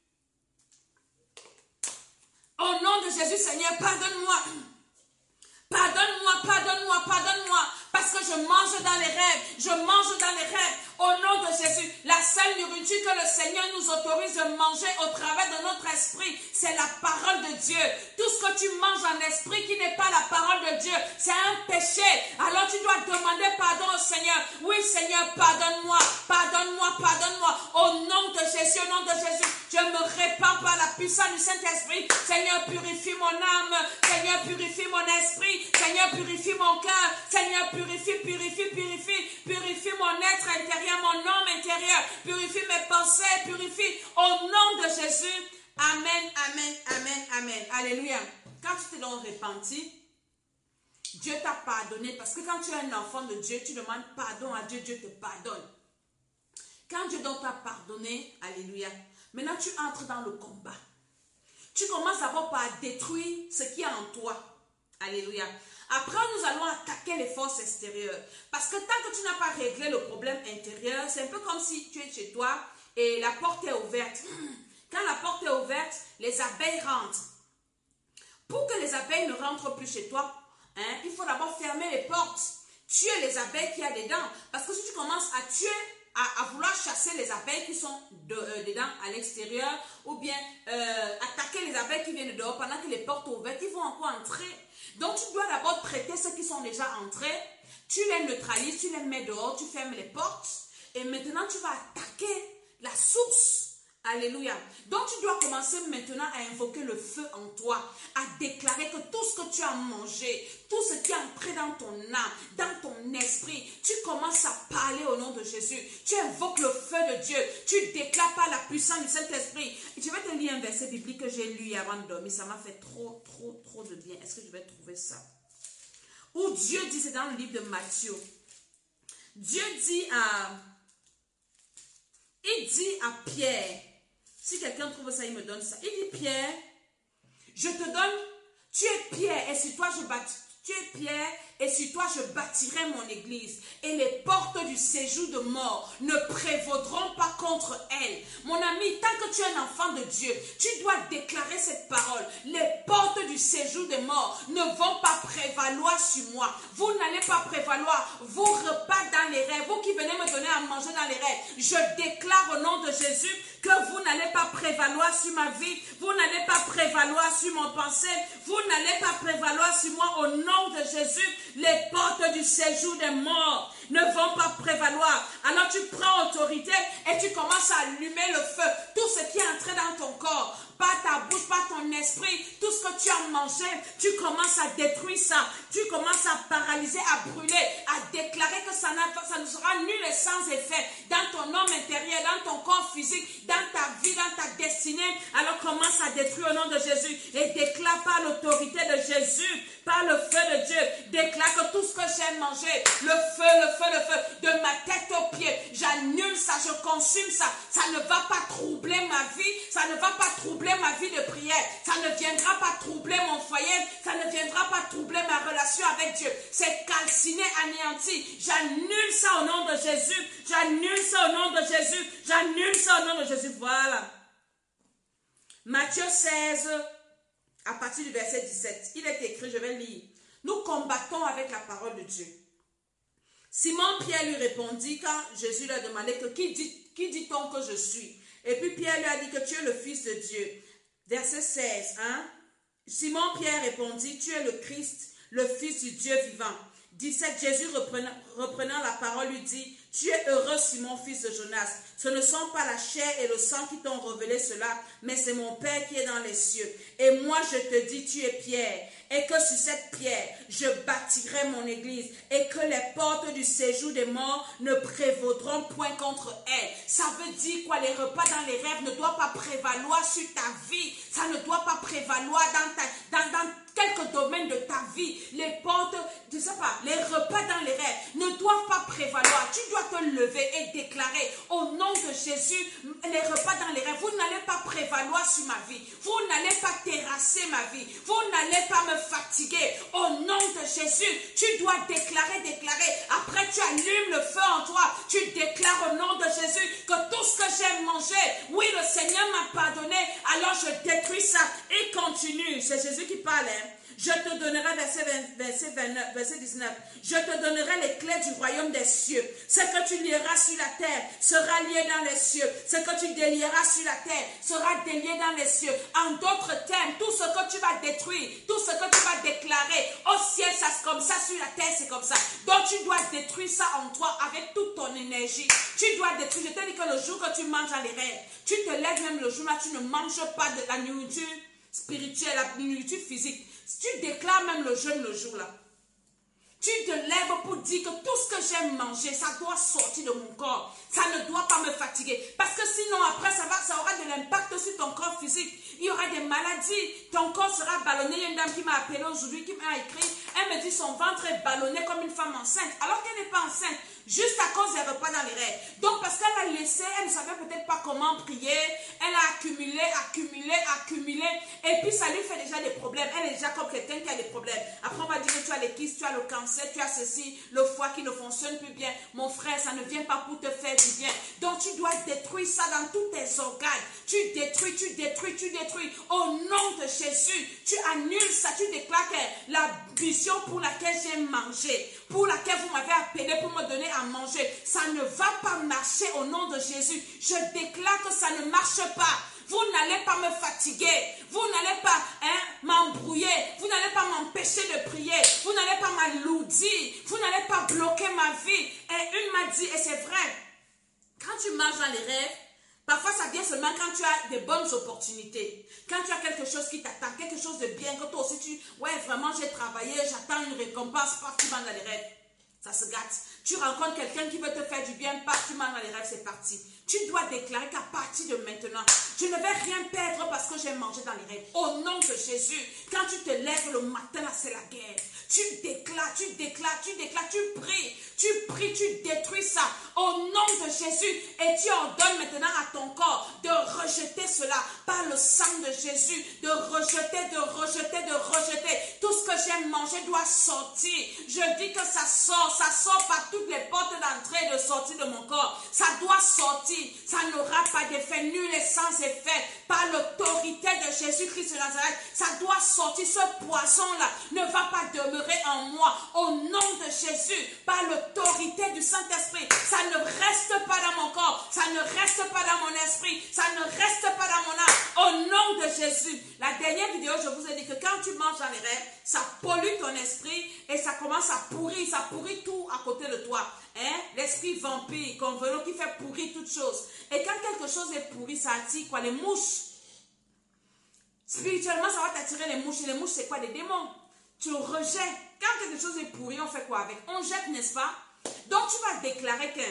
Au nom de Jésus, Seigneur, pardonne-moi. Pardonne-moi, pardonne-moi, pardonne-moi. Parce que je mange dans les rêves. Je mange dans les rêves. Au nom de Jésus, la seule nourriture que le Seigneur nous autorise de manger au travers de notre esprit, c'est la parole de Dieu. Tout ce que tu manges en esprit qui n'est pas la parole de Dieu, c'est un péché. Alors tu dois demander pardon au Seigneur. Oui, Seigneur, pardonne-moi, pardonne-moi, pardonne-moi. Au nom de Jésus, au nom de Jésus, je me répands par la puissance du Saint-Esprit. Seigneur, purifie mon âme. Seigneur, purifie mon esprit. Seigneur, purifie mon cœur. Seigneur, purifie mon être intérieur, mon homme intérieur. Purifie mes pensées, purifie au nom de Jésus. Amen, amen, amen, amen. Alléluia. Quand tu t'es donc repenti, Dieu t'a pardonné. Parce que quand tu es un enfant de Dieu, tu demandes pardon à Dieu, Dieu te pardonne. Quand Dieu donc t'a pardonné, alléluia, maintenant tu entres dans le combat. Tu commences d'abord par détruire ce qui est en toi. Alléluia. Après, nous allons attaquer les forces extérieures. Parce que tant que tu n'as pas réglé le problème intérieur, c'est un peu comme si tu es chez toi et la porte est ouverte. Quand la porte est ouverte, les abeilles rentrent. Pour que les abeilles ne rentrent plus chez toi, hein, il faut d'abord fermer les portes, tuer les abeilles qu'il y a dedans. Parce que si tu commences à tuer, à vouloir chasser les abeilles qui sont dedans à l'extérieur, ou bien attaquer les abeilles qui viennent de dehors pendant que les portes sont ouvertes, ils vont encore entrer. Donc tu dois d'abord traiter ceux qui sont déjà entrés, tu les neutralises, tu les mets dehors, tu fermes les portes, et maintenant tu vas attaquer la source. Alléluia. Donc tu dois commencer maintenant à invoquer le feu en toi, à déclarer que tout ce que tu as mangé, tout ce qui est entré dans ton âme, dans ton esprit, tu commences à parler au nom de Jésus. Tu invoques le feu de Dieu. Tu déclares par la puissance du Saint-Esprit. Je vais te lire un verset biblique que j'ai lu avant de dormir. Ça m'a fait trop de bien. Est-ce que je vais trouver ça? Où Dieu dit, c'est dans le livre de Matthieu. Dieu dit il dit à Pierre, si quelqu'un trouve ça, il me donne ça. Il dit, Pierre, je te donne, tu es Pierre, et sur toi je bâtis. Tu es Pierre, et sur toi je bâtirai mon église. Et les portes du séjour de mort ne prévaudront pas contre elle. Mon ami, tant que tu es un enfant de Dieu, tu dois déclarer cette parole. Les portes du séjour de mort ne vont pas prévaloir sur moi. Vous n'allez pas prévaloir. Vos repas dans les rêves, vous qui venez me donner à manger dans les rêves, je déclare au nom de Jésus que vous n'allez pas prévaloir sur ma vie. Vous n'allez pas prévaloir sur mon pensée. Vous n'allez pas prévaloir sur moi au nom de Jésus. Les portes du séjour des morts ne vont pas prévaloir. Alors tu prends autorité et tu commences à allumer le feu. Tout ce qui est entré dans ton corps, par ta bouche, par ton esprit, tout ce que tu as mangé, tu commences à détruire ça. Tu commences à paralyser, à brûler, à déclarer que ça ne sera nul et sans effet dans ton homme intérieur, dans ton corps physique, dans ta vie, dans ta destinée. Alors commence à détruire au nom de Jésus et déclare par l'autorité de Jésus, par le feu de Dieu, déclare que tout ce que j'ai mangé, le feu, de ma tête aux pieds, j'annule ça, je consume ça. Ça ne va pas troubler ma vie, ça ne va pas troubler ma vie de prière, ça ne viendra pas troubler mon foyer, ça ne viendra pas troubler ma relation avec Dieu. C'est calciné, anéanti. J'annule ça au nom de Jésus, j'annule ça au nom de Jésus, j'annule ça au nom de Jésus. Voilà. Matthieu 16, à partir du verset 17, il est écrit, je vais lire. Nous combattons avec la parole de Dieu. Simon Pierre lui répondit quand Jésus lui a demandé que qui dit-on que je suis? Et puis Pierre lui a dit que tu es le Fils de Dieu. Verset 16. Simon Pierre répondit, tu es le Christ, le Fils du Dieu vivant. 17. Jésus reprenant la parole lui dit, tu es heureux Simon, fils de Jonas. Ce ne sont pas la chair et le sang qui t'ont révélé cela, mais c'est mon Père qui est dans les cieux. Et moi je te dis, tu es Pierre, et que sur cette pierre, je bâtirai mon église, et que les portes du séjour des morts ne prévaudront point contre elle. Ça veut dire quoi? Les repas dans les rêves ne doivent pas prévaloir sur ta vie. Ça ne doit pas prévaloir dans quelques domaines de ta vie. Les portes, je ne sais pas, les repas dans les rêves ne doivent pas prévaloir. Tu dois te lever et déclarer au nom de Jésus, les repas dans les rêves, vous n'allez pas prévaloir sur ma vie. Vous n'allez pas terrasser ma vie. Vous n'allez pas me fatiguer. Au nom de Jésus, tu dois déclarer. Après, tu allumes le feu en toi. Tu déclares au nom de Jésus que tout ce que j'ai mangé, oui, le Seigneur m'a pardonné. Alors je détruis ça et continue. C'est Jésus qui parle, hein. Je te donnerai, verset 19, je te donnerai les clés du royaume des cieux. Ce que tu lieras sur la terre sera lié dans les cieux. Ce que tu délieras sur la terre sera délié dans les cieux. En d'autres termes, tout ce que tu vas détruire, tout ce que tu vas déclarer au ciel, ça c'est comme ça, sur la terre c'est comme ça. Donc tu dois détruire ça en toi avec toute ton énergie. Tu dois détruire. Je te dis que le jour que tu manges dans les rêves, tu te lèves même le jour là, tu ne manges pas de la nourriture spirituelle, la nourriture physique. Tu déclares même le jeûne le jour là. Tu te lèves pour dire que tout ce que j'ai mangé, ça doit sortir de mon corps. Ça ne doit pas me fatiguer. Parce que sinon, après, ça aura de l'impact sur ton corps physique. Il y aura des maladies. Ton corps sera ballonné. Il y a une dame qui m'a appelé aujourd'hui, qui m'a écrit. Elle me dit son ventre est ballonné comme une femme enceinte. Alors qu'elle n'est pas enceinte. Juste à cause des repas dans les rêves. Donc, parce qu'elle a laissé, elle ne savait peut-être pas comment prier. Elle a accumulé. Et puis, ça lui fait déjà des problèmes. Elle est déjà comme quelqu'un qui a des problèmes. Après, on va dire que tu as les kiss, tu as le cancer, tu as ceci, le foie qui ne fonctionne plus bien. Mon frère, ça ne vient pas pour te faire du bien. Donc tu dois détruire ça dans tous tes organes. Tu détruis. Au nom de Jésus, tu annules ça. Tu déclares que la mission pour laquelle j'ai mangé, pour laquelle vous m'avez appelé pour me donner à manger, ça ne va pas marcher au nom de Jésus. Je déclare que ça ne marche pas. Vous n'allez pas me fatiguer. Vous n'allez pas m'embrouiller. Vous n'allez pas m'empêcher de prier. Vous n'allez pas m'alourdir. Vous n'allez pas bloquer ma vie. Et une m'a dit, et c'est vrai, quand tu marches dans les rêves, parfois ça vient seulement quand tu as des bonnes opportunités. Quand tu as quelque chose qui t'attend, quelque chose de bien, que toi aussi vraiment j'ai travaillé, j'attends une récompense, paf, tu vas dans les rêves. Ça se gâte. Tu rencontres quelqu'un qui veut te faire du bien, paf, tu vas dans les rêves, c'est parti. Tu dois déclarer qu'à partir de maintenant, je ne vais rien perdre parce que j'ai mangé dans les rêves. Au nom de Jésus, quand tu te lèves le matin, là, c'est la guerre. Tu déclares, tu pries, tu détruis ça. Au nom de Jésus, et tu ordonnes maintenant à ton corps de rejeter cela par le sang de Jésus, de rejeter. Tout ce que j'ai mangé doit sortir. Je dis que ça sort par toutes les portes d'entrée et de sortie de mon corps. Ça doit sortir. Ça n'aura pas d'effet nul et sans effet. Par l'autorité de Jésus-Christ de Nazareth, ça doit sortir. Ce poisson-là ne va pas demeurer en moi. Au nom de Jésus, par l'autorité du Saint-Esprit, ça ne reste pas dans mon corps. Ça ne reste pas dans mon esprit. Ça ne reste pas dans mon âme. Au nom de Jésus. La dernière vidéo, je vous ai dit que quand tu manges dans les rêves, ça pollue ton esprit et ça commence à pourrir. Ça pourrit tout à côté de toi. L'esprit vampire, convenant, qui fait pourrir toutes choses. Et quand quelque chose est pourri, ça attire quoi? Les mouches. Spirituellement, ça va t'attirer les mouches. Et les mouches, c'est quoi? Des démons. Tu rejettes. Quand quelque chose est pourri, on fait quoi avec? On jette, n'est-ce pas? Donc tu vas déclarer que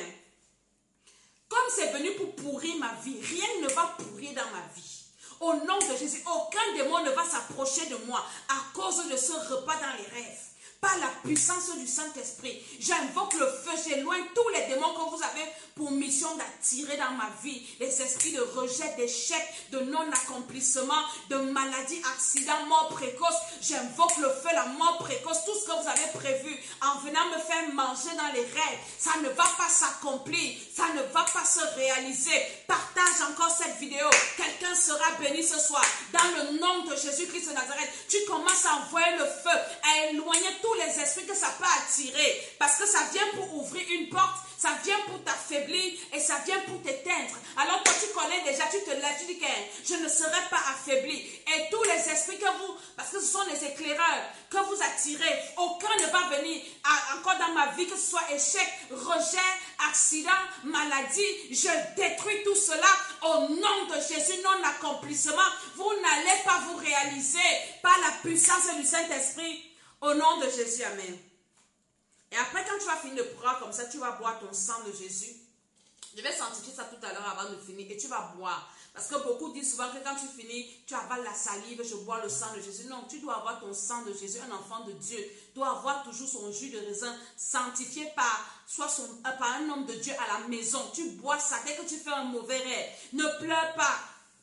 comme c'est venu pour pourrir ma vie, rien ne va pourrir dans ma vie. Au nom de Jésus, aucun démon ne va s'approcher de moi à cause de ce repas dans les rêves. Par la puissance du Saint-Esprit, j'invoque le feu, j'éloigne tous les démons que vous avez pour mission d'attirer dans ma vie. Les esprits de rejet, d'échec, de non-accomplissement, de maladie, accident, mort précoce. J'invoque le feu, la mort précoce, tout ce que vous avez prévu en venant me faire manger dans les rêves. Ça ne va pas s'accomplir, ça ne va pas se réaliser. Partage encore cette vidéo. Quelqu'un sera béni ce soir. Dans le nom de Jésus-Christ de Nazareth, tu commences à envoyer le feu, à éloigner tous les esprits que ça peut attirer, parce que ça vient pour ouvrir une porte, ça vient pour t'affaiblir et ça vient pour t'éteindre. Alors toi tu connais déjà, tu te lèves, tu dis que je ne serai pas affaibli. Et tous les esprits que vous, parce que ce sont les éclaireurs que vous attirez, aucun ne va venir encore dans ma vie, que ce soit échec, rejet, accident, maladie. Je détruis tout cela au nom de Jésus, non-accomplissement. Vous n'allez pas vous réaliser par la puissance du Saint-Esprit. Au nom de Jésus, amen. Et après, quand tu vas finir de prier comme ça, tu vas boire ton sang de Jésus. Je vais sanctifier ça tout à l'heure avant de finir et tu vas boire. Parce que beaucoup disent souvent que quand tu finis, tu avales la salive, je bois le sang de Jésus. Non, tu dois avoir ton sang de Jésus, un enfant de Dieu doit avoir toujours son jus de raisin sanctifié par un homme de Dieu à la maison. Tu bois ça dès que tu fais un mauvais rêve. Ne pleure pas.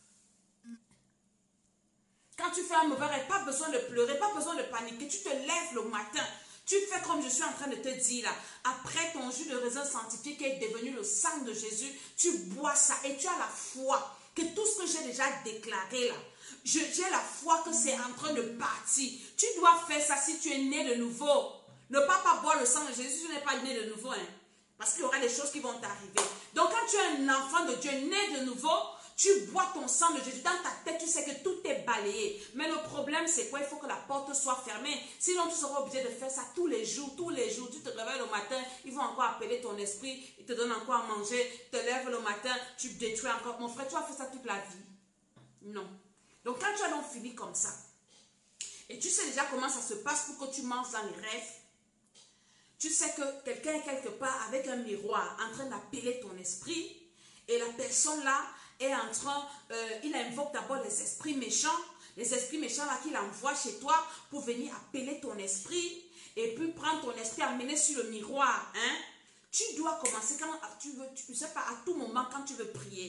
Quand tu fais un mauvais rêve, pas besoin de pleurer, pas besoin de paniquer. Tu te lèves le matin. Tu fais comme je suis en train de te dire là. Après ton jus de raisin sanctifié qui est devenu le sang de Jésus, tu bois ça et tu as la foi que tout ce que j'ai déjà déclaré là, j'ai la foi que c'est en train de partir. Tu dois faire ça si tu es né de nouveau. Ne pas boire le sang de Jésus si tu n'es pas né de nouveau. Parce qu'il y aura des choses qui vont t'arriver. Donc quand tu es un enfant de Dieu né de nouveau, tu bois ton sang de Jésus. Dans ta tête, tu sais que tout est balayé. Mais le problème, c'est quoi? Il faut que la porte soit fermée. Sinon, tu seras obligé de faire ça tous les jours. Tous les jours, tu te réveilles le matin, ils vont encore appeler ton esprit, ils te donnent encore à manger, tu te lèves le matin, tu détruis encore. Mon frère, tu as fait ça toute la vie? Non. Donc, quand tu as donc fini comme ça, et tu sais déjà comment ça se passe pour que tu manges dans les rêves, tu sais que quelqu'un est quelque part avec un miroir en train d'appeler ton esprit, et la personne là, est en train, il invoque d'abord les esprits méchants là qu'il envoie chez toi pour venir appeler ton esprit et puis prendre ton esprit, amener sur le miroir. Tu dois commencer quand tu veux, tu sais pas, à tout moment quand tu veux prier.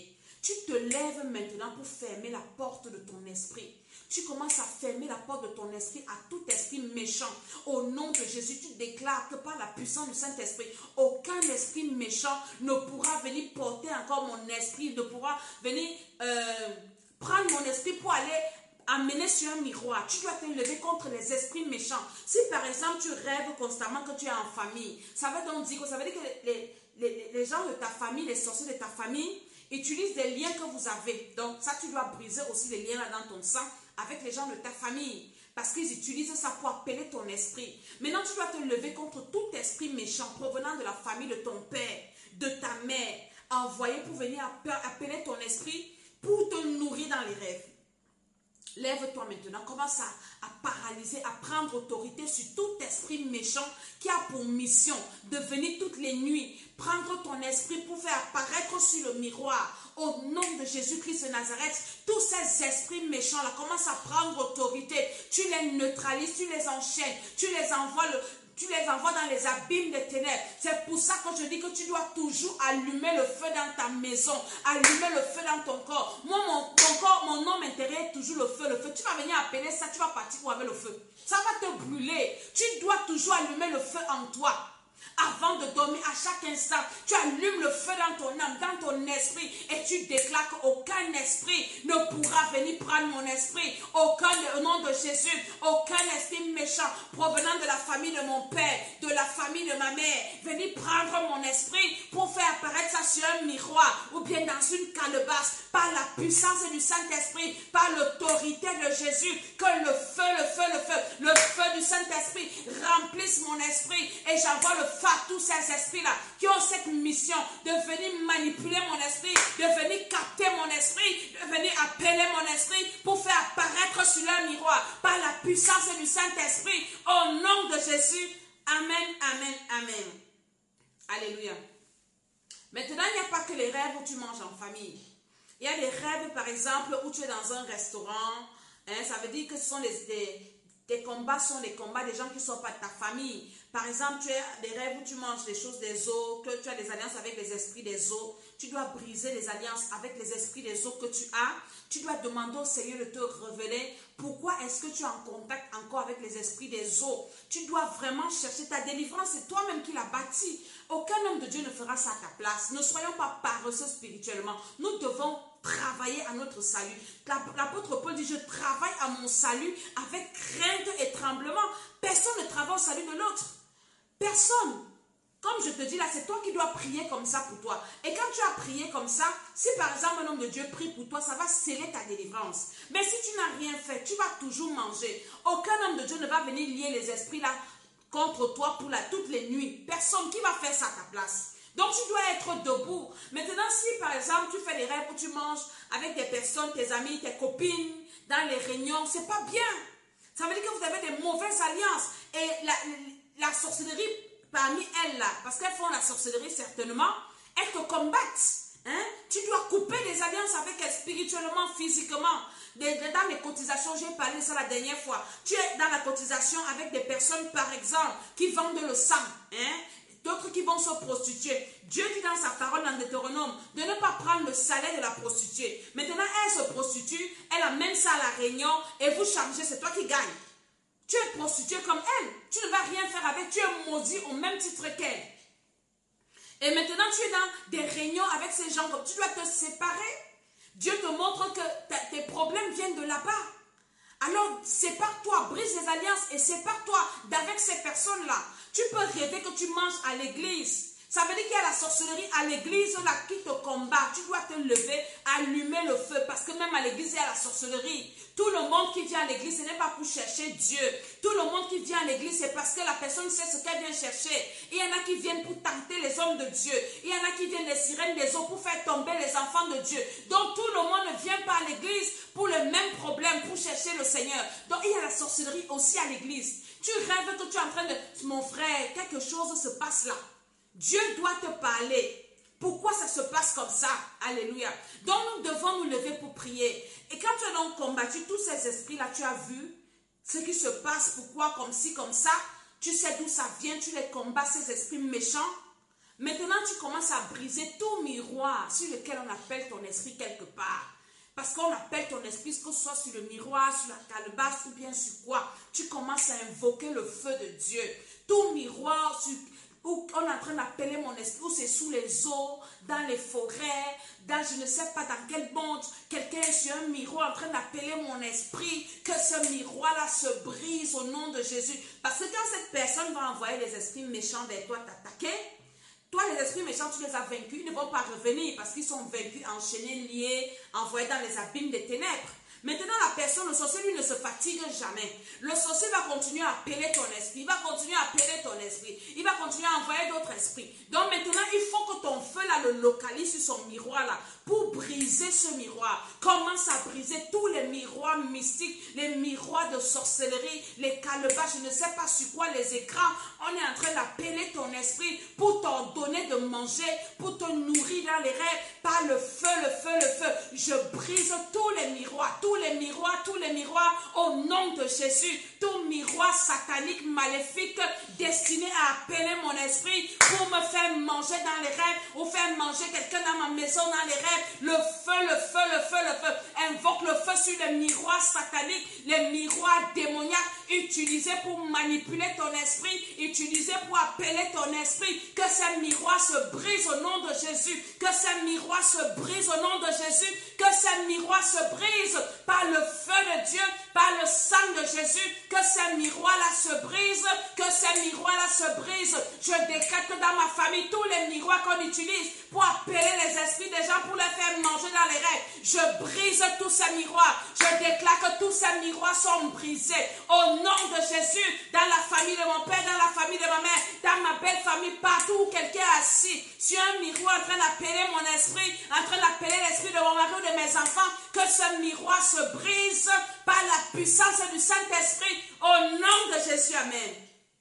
Tu te lèves maintenant pour fermer la porte de ton esprit. Tu commences à fermer la porte de ton esprit à tout esprit méchant. Au nom de Jésus, tu déclares que par la puissance du Saint-Esprit, aucun esprit méchant ne pourra venir porter encore mon esprit, ne pourra venir prendre mon esprit pour aller amener sur un miroir. Tu dois te lever contre les esprits méchants. Si par exemple tu rêves constamment que tu es en famille, ça veut donc dire que les gens de ta famille, les sorciers de ta famille, utilisent des liens que vous avez. Donc ça, tu dois briser aussi les liens là dans ton sang avec les gens de ta famille. Parce qu'ils utilisent ça pour appeler ton esprit. Maintenant, tu dois te lever contre tout esprit méchant provenant de la famille de ton père, de ta mère, envoyé pour venir appeler ton esprit pour te nourrir dans les rêves. Lève-toi maintenant, commence à paralyser, à prendre autorité sur tout esprit méchant qui a pour mission de venir toutes les nuits, prendre ton esprit pour faire apparaître sur le miroir. Au nom de Jésus-Christ de Nazareth, tous ces esprits méchants-là commencent à prendre autorité. Tu les neutralises, tu les enchaînes, tu les envoies dans les abîmes des ténèbres. C'est pour ça que je dis que tu dois toujours allumer le feu dans ta maison, allumer le feu dans ton corps. Moi, ton corps, mon homme intérieur est toujours le feu, le feu. Tu vas venir appeler ça, tu vas partir pour avec le feu. Ça va te brûler. Tu dois toujours allumer le feu en toi. Avant de dormir, à chaque instant, tu allumes le feu dans ton âme, dans ton esprit, et tu déclares qu'aucun esprit ne pourra venir prendre mon esprit. Au nom de Jésus, aucun esprit méchant provenant de la famille de mon père, de la famille de ma mère, venir prendre mon esprit pour faire apparaître ça sur un miroir ou bien dans une calebasse, par la puissance du Saint-Esprit, par l'autorité de Jésus, que le feu du Saint-Esprit remplisse mon esprit, et j'envoie le feu à tous ces esprits-là qui ont cette mission de venir manipuler mon esprit, de venir capter mon esprit, de venir appeler mon esprit pour faire apparaître sur leur miroir par la puissance du Saint-Esprit. Au nom de Jésus. Amen, amen, amen. Alléluia. Maintenant, il n'y a pas que les rêves où tu manges en famille. Il y a des rêves, par exemple, où tu es dans un restaurant. Ça veut dire que ce sont tes combats sont les combats des gens qui ne sont pas de ta famille. Par exemple, tu as des rêves où tu manges des choses des eaux, que tu as des alliances avec les esprits des eaux. Tu dois briser les alliances avec les esprits des eaux que tu as. Tu dois demander au Seigneur de te révéler pourquoi est-ce que tu es en contact encore avec les esprits des eaux. Tu dois vraiment chercher ta délivrance. C'est toi-même qui l'as bâti. Aucun homme de Dieu ne fera ça à ta place. Ne soyons pas paresseux spirituellement. Nous devons travailler à notre salut. L'apôtre Paul dit, je travaille à mon salut avec crainte et tremblement. Personne ne travaille au salut de l'autre. Personne. Comme je te dis là, c'est toi qui dois prier comme ça pour toi. Et quand tu as prié comme ça, si par exemple un homme de Dieu prie pour toi, ça va sceller ta délivrance. Mais si tu n'as rien fait, tu vas toujours manger. Aucun homme de Dieu ne va venir lier les esprits là contre toi pour toutes les nuits. Personne qui va faire ça à ta place. Donc tu dois être debout. Maintenant, si par exemple tu fais des rêves où tu manges avec des personnes, tes amis, tes copines, dans les réunions, c'est pas bien. Ça veut dire que vous avez des mauvaises alliances. Et la sorcellerie parmi elles là, parce qu'elles font la sorcellerie certainement, elles te combattent. Tu dois couper les alliances avec elles spirituellement, physiquement. Dans les cotisations, j'ai parlé de ça la dernière fois. Tu es dans la cotisation avec des personnes, par exemple, qui vendent le sang. D'autres qui vont se prostituer. Dieu dit dans sa parole dans Deutéronome de ne pas prendre le salaire de la prostituée. Maintenant, elle se prostitue, elle amène ça à la réunion et vous changez, c'est toi qui gagne. Tu es prostituée comme elle. Tu ne vas rien faire avec. Tu es maudit au même titre qu'elle. Et maintenant, tu es dans des réunions avec ces gens. Tu dois te séparer. Dieu te montre que tes problèmes viennent de là-bas. Alors, sépare-toi, brise les alliances et sépare-toi d'avec ces personnes-là. Tu peux rêver que tu manges à l'église. Ça veut dire qu'il y a la sorcellerie à l'église là qui te combat. Tu dois te lever, allumer le feu. Parce que même à l'église, il y a la sorcellerie. Tout le monde qui vient à l'église, ce n'est pas pour chercher Dieu. Tout le monde qui vient à l'église, c'est parce que la personne sait ce qu'elle vient chercher. Il y en a qui viennent pour tenter les hommes de Dieu. Il y en a qui viennent des sirènes des eaux pour faire tomber les enfants de Dieu. Donc tout le monde ne vient pas à l'église pour le même problème, pour chercher le Seigneur. Donc il y a la sorcellerie aussi à l'église. Tu rêves que tu es en train de... Mon frère, quelque chose se passe là. Dieu doit te parler. Pourquoi ça se passe comme ça? Alléluia. Donc nous devons nous lever pour prier. Et quand tu as donc combattu tous ces esprits-là, tu as vu ce qui se passe, pourquoi, comme ci, comme ça. Tu sais d'où ça vient, tu les combats, ces esprits méchants. Maintenant, tu commences à briser tout miroir sur lequel on appelle ton esprit quelque part. Parce qu'on appelle ton esprit, que ce soit sur le miroir, sur la calebasse ou bien sur quoi. Tu commences à invoquer le feu de Dieu. Tout miroir où on est en train d'appeler mon esprit, où c'est sous les eaux, dans les forêts, dans je ne sais pas dans quel monde, quelqu'un est sur un miroir en train d'appeler mon esprit, que ce miroir-là se brise au nom de Jésus. Parce que quand cette personne va envoyer les esprits méchants vers toi t'attaquer, toi, les esprits méchants, tu les as vaincus, ils ne vont pas revenir parce qu'ils sont vaincus, enchaînés, liés, envoyés dans les abîmes des ténèbres. Maintenant, la personne, le sorcier, lui, ne se fatigue jamais. Le sorcier va continuer à appeler ton esprit. Il va continuer à appeler ton esprit. Il va continuer à envoyer d'autres esprits. Donc maintenant, il faut que ton feu, là, le localise sur son miroir, là, pour briser ce miroir. Commence à briser tous les miroirs mystiques, les miroirs de sorcellerie, les calebasses, je ne sais pas sur quoi, les écrans. On est en train d'appeler ton esprit pour t'en donner de manger, pour te nourrir dans les rêves, par le feu, le feu, le feu. Je brise tous les miroirs, au nom de Jésus. Tout miroir satanique, maléfique, destiné à appeler mon esprit pour me faire manger dans les rêves ou faire manger quelqu'un dans ma maison dans les rêves. Le feu, le feu, le feu, le feu. Invoque le feu sur les miroirs sataniques, les miroirs démoniaques utilisés pour manipuler ton esprit, utilisés pour appeler ton esprit. Que ces miroirs se brisent au nom de Jésus. Que ces miroirs se brisent au nom de Jésus. Que ces miroirs se brisent par le feu de Dieu, par le sang de Jésus. Que ces miroirs-là se brisent, que ces miroirs-là se brisent. Je décrète que dans ma famille, tous les miroirs qu'on utilise pour appeler les esprits des gens, pour les faire manger dans les rêves, je brise tous ces miroirs. Je déclare que tous ces miroirs sont brisés. Au nom de Jésus, dans la famille de mon père, dans la famille de ma mère, dans ma belle famille, partout où quelqu'un est assis, sur un miroir en train d'appeler mon esprit, en train d'appeler l'esprit de mon mari ou de mes enfants, que ce miroir se brise par la puissance du Saint-Esprit. Au nom de Jésus, amen.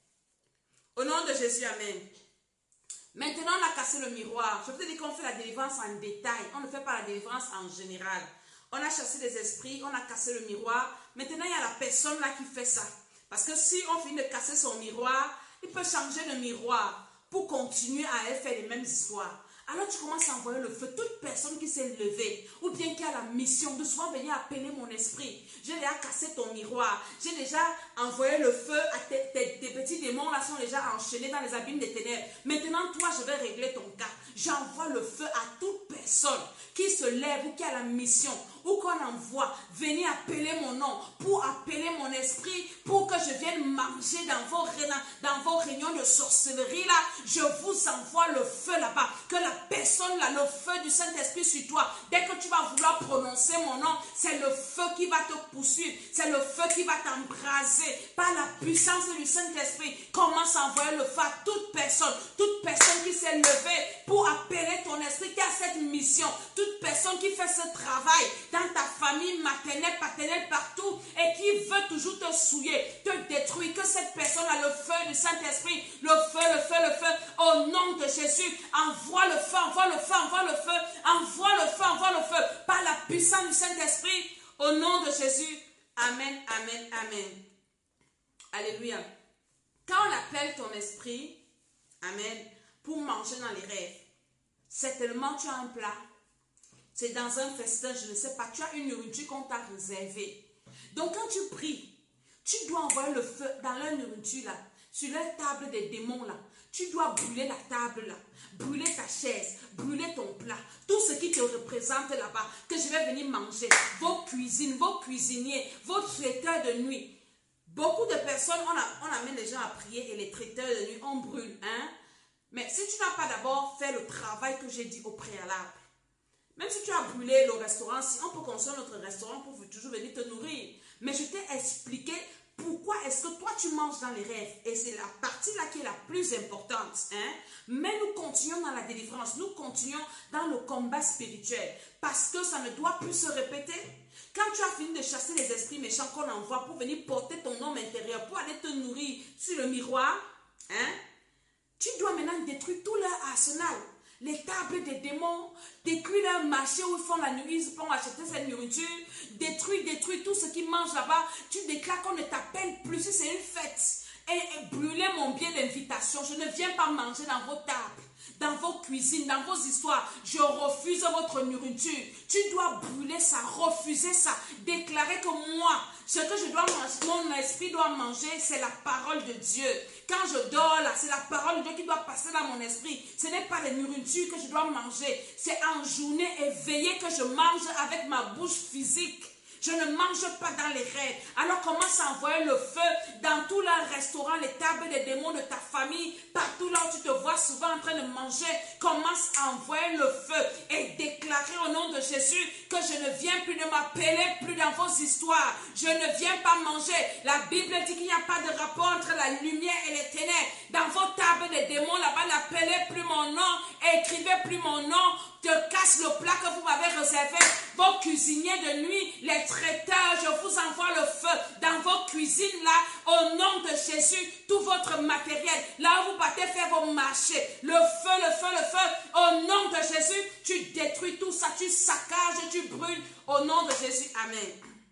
Au nom de Jésus, amen. Maintenant, on a cassé le miroir. Je peux te dire qu'on fait la délivrance en détail. On ne fait pas la délivrance en général. On a chassé les esprits, on a cassé le miroir. Maintenant, il y a la personne là qui fait ça. Parce que si on finit de casser son miroir, il peut changer de miroir pour continuer à faire les mêmes histoires. Alors tu commences à envoyer le feu. Toute personne qui s'est levée ou bien qui a la mission de souvent venir appeler mon esprit. J'ai déjà cassé ton miroir. J'ai déjà envoyé le feu à tes petits démons là sont déjà enchaînés dans les abîmes des ténèbres. Maintenant toi je vais régler ton cas. J'envoie le feu à toute personne qui se lève ou qui a la mission ou qu'on envoie venir appeler mon nom pour appeler mon esprit pour que je vienne manger dans vos réunions de sorcellerie là. Je vous envoie le feu là-bas. Que la personne là, le feu du Saint-Esprit sur toi, dès que tu vas vouloir prononcer mon nom, c'est le feu qui va te poursuivre, c'est le feu qui va t'embraser par la puissance du Saint-Esprit. Commence à envoyer le feu à toute personne qui s'est levée pour appeler ton esprit, qui a cette mission, toute personne qui fait ce travail dans ta famille maternelle, paternelle, partout et qui veut toujours te souiller, te détruire. Que cette personne a le feu du Saint-Esprit, le feu, au nom de Jésus, envoie le feu, envoie le feu, par la puissance du Saint-Esprit, au nom de Jésus. Amen, amen, amen. Alléluia. Quand on appelle ton esprit, amen, pour manger dans les rêves, c'est tellement tu as un plat, c'est dans un festin, je ne sais pas, tu as une nourriture qu'on t'a réservée. Donc quand tu pries, tu dois envoyer le feu dans leur nourriture là, sur leur table des démons là. Tu dois brûler la table là, brûler ta chaise, brûler ton plat, tout ce qui te représente là-bas, que je vais venir manger, vos cuisines, vos cuisiniers, vos traiteurs de nuit. Beaucoup de personnes, on amène les gens à prier et les traiteurs de nuit, on brûle, hein. Mais si tu n'as pas d'abord fait le travail que j'ai dit au préalable, même si tu as brûlé le restaurant, si on peut construire notre restaurant pour toujours venir te nourrir, mais je t'ai expliqué pourquoi est-ce que toi tu manges dans les rêves. Et c'est la partie là qui est la plus importante. Hein? Mais nous continuons dans la délivrance, nous continuons dans le combat spirituel. Parce que ça ne doit plus se répéter. Quand tu as fini de chasser les esprits méchants qu'on envoie pour venir porter ton homme intérieur, pour aller te nourrir sur le miroir, hein? Tu dois maintenant détruire tout leur arsenal. Les tables des démons, détruire leur marché où ils font la nuit, ils vont acheter cette nourriture, détruire tout ce qu'ils mangent là-bas. Tu déclares qu'on ne t'appelle plus si c'est une fête. et brûler mon billet d'invitation. Je ne viens pas manger dans vos tables, dans vos cuisines, dans vos histoires. Je refuse votre nourriture. Tu dois brûler ça, refuser ça, déclarer que moi, ce que je dois manger, mon esprit doit manger, c'est la parole de Dieu. Quand je dors là, c'est la parole de Dieu qui doit passer dans mon esprit. Ce n'est pas la nourriture que je dois manger. C'est en journée éveillée que je mange avec ma bouche physique. Je ne mange pas dans les rêves. Alors commence à envoyer le feu dans tous les restaurants, les tables des démons de ta famille, partout là où tu te vois souvent en train de manger. Commence à envoyer le feu et déclarer au nom de Jésus que je ne viens plus de m'appeler plus dans vos histoires. Je ne viens pas manger. La Bible dit qu'il n'y a pas de rapport entre la lumière et les ténèbres. Dans vos tables des démons là-bas, n'appelez plus mon nom, écrivez plus mon nom. Je casse le plat que vous m'avez réservé. Vos cuisiniers de nuit, les traiteurs, je vous envoie le feu dans vos cuisines là, au nom de Jésus, tout votre matériel, là où vous partez faire vos marchés, le feu, le feu, le feu, au nom de Jésus, tu détruis tout ça, tu saccages, tu brûles, au nom de Jésus, amen.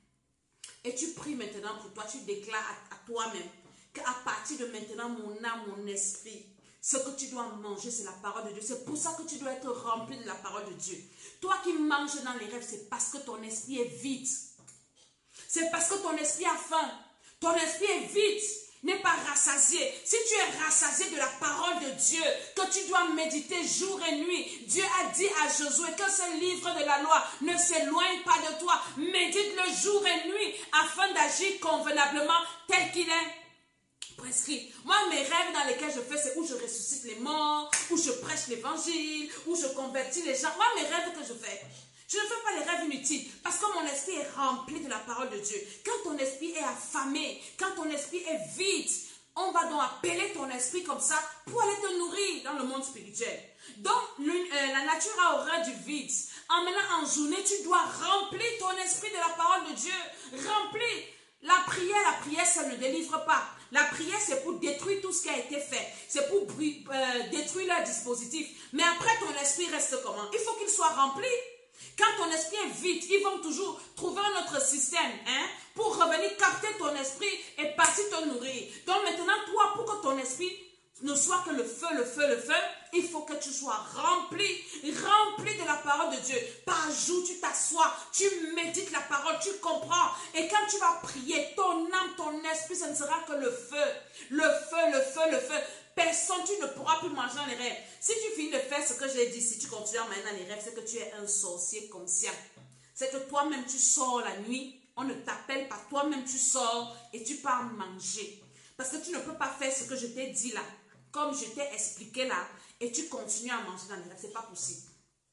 Et tu pries maintenant pour toi, tu déclares à toi-même qu'à partir de maintenant, mon âme, mon esprit, ce que tu dois manger, c'est la parole de Dieu. C'est pour ça que tu dois être rempli de la parole de Dieu. Toi qui manges dans les rêves, c'est parce que ton esprit est vide. C'est parce que ton esprit a faim. Ton esprit est vide, n'est pas rassasié. Si tu es rassasié de la parole de Dieu, que tu dois méditer jour et nuit, Dieu a dit à Josué que ce livre de la loi ne s'éloigne pas de toi. Médite-le jour et nuit afin d'agir convenablement tel qu'il est prescrit. Moi, mes rêves dans lesquels je fais, c'est où je ressuscite les morts, où je prêche l'évangile, où je convertis les gens. Moi, mes rêves que je fais, je ne fais pas les rêves inutiles parce que mon esprit est rempli de la parole de Dieu. Quand ton esprit est affamé, quand ton esprit est vide, on va donc appeler ton esprit comme ça pour aller te nourrir dans le monde spirituel. Donc, la nature a horreur du vide. En maintenant, en journée, tu dois remplir ton esprit de la parole de Dieu. Remplis. La prière, ça ne délivre pas. La prière, c'est pour détruire tout ce qui a été fait. C'est pour détruire leur dispositif. Mais après, ton esprit reste comment? Il faut qu'il soit rempli. Quand ton esprit est vide, ils vont toujours trouver un autre système pour revenir capter ton esprit et partir te nourrir. Donc maintenant, toi, pour que ton esprit ne soit que le feu, le feu, le feu, il faut que tu sois rempli de la parole de Dieu. Par jour, tu t'assois, tu médites la parole, tu comprends. Et quand tu vas prier, ton âme, ton esprit, ce ne sera que le feu. Le feu, le feu, le feu. Personne, tu ne pourras plus manger dans les rêves. Si tu finis de faire ce que j'ai dit, si tu continues à manger dans les rêves, c'est que tu es un sorcier conscient. C'est que toi-même, tu sors la nuit, on ne t'appelle pas, toi-même, tu sors et tu pars manger. Parce que tu ne peux pas faire ce que je t'ai dit là, comme je t'ai expliqué là, et tu continues à manger dans les rêves. Ce n'est pas possible.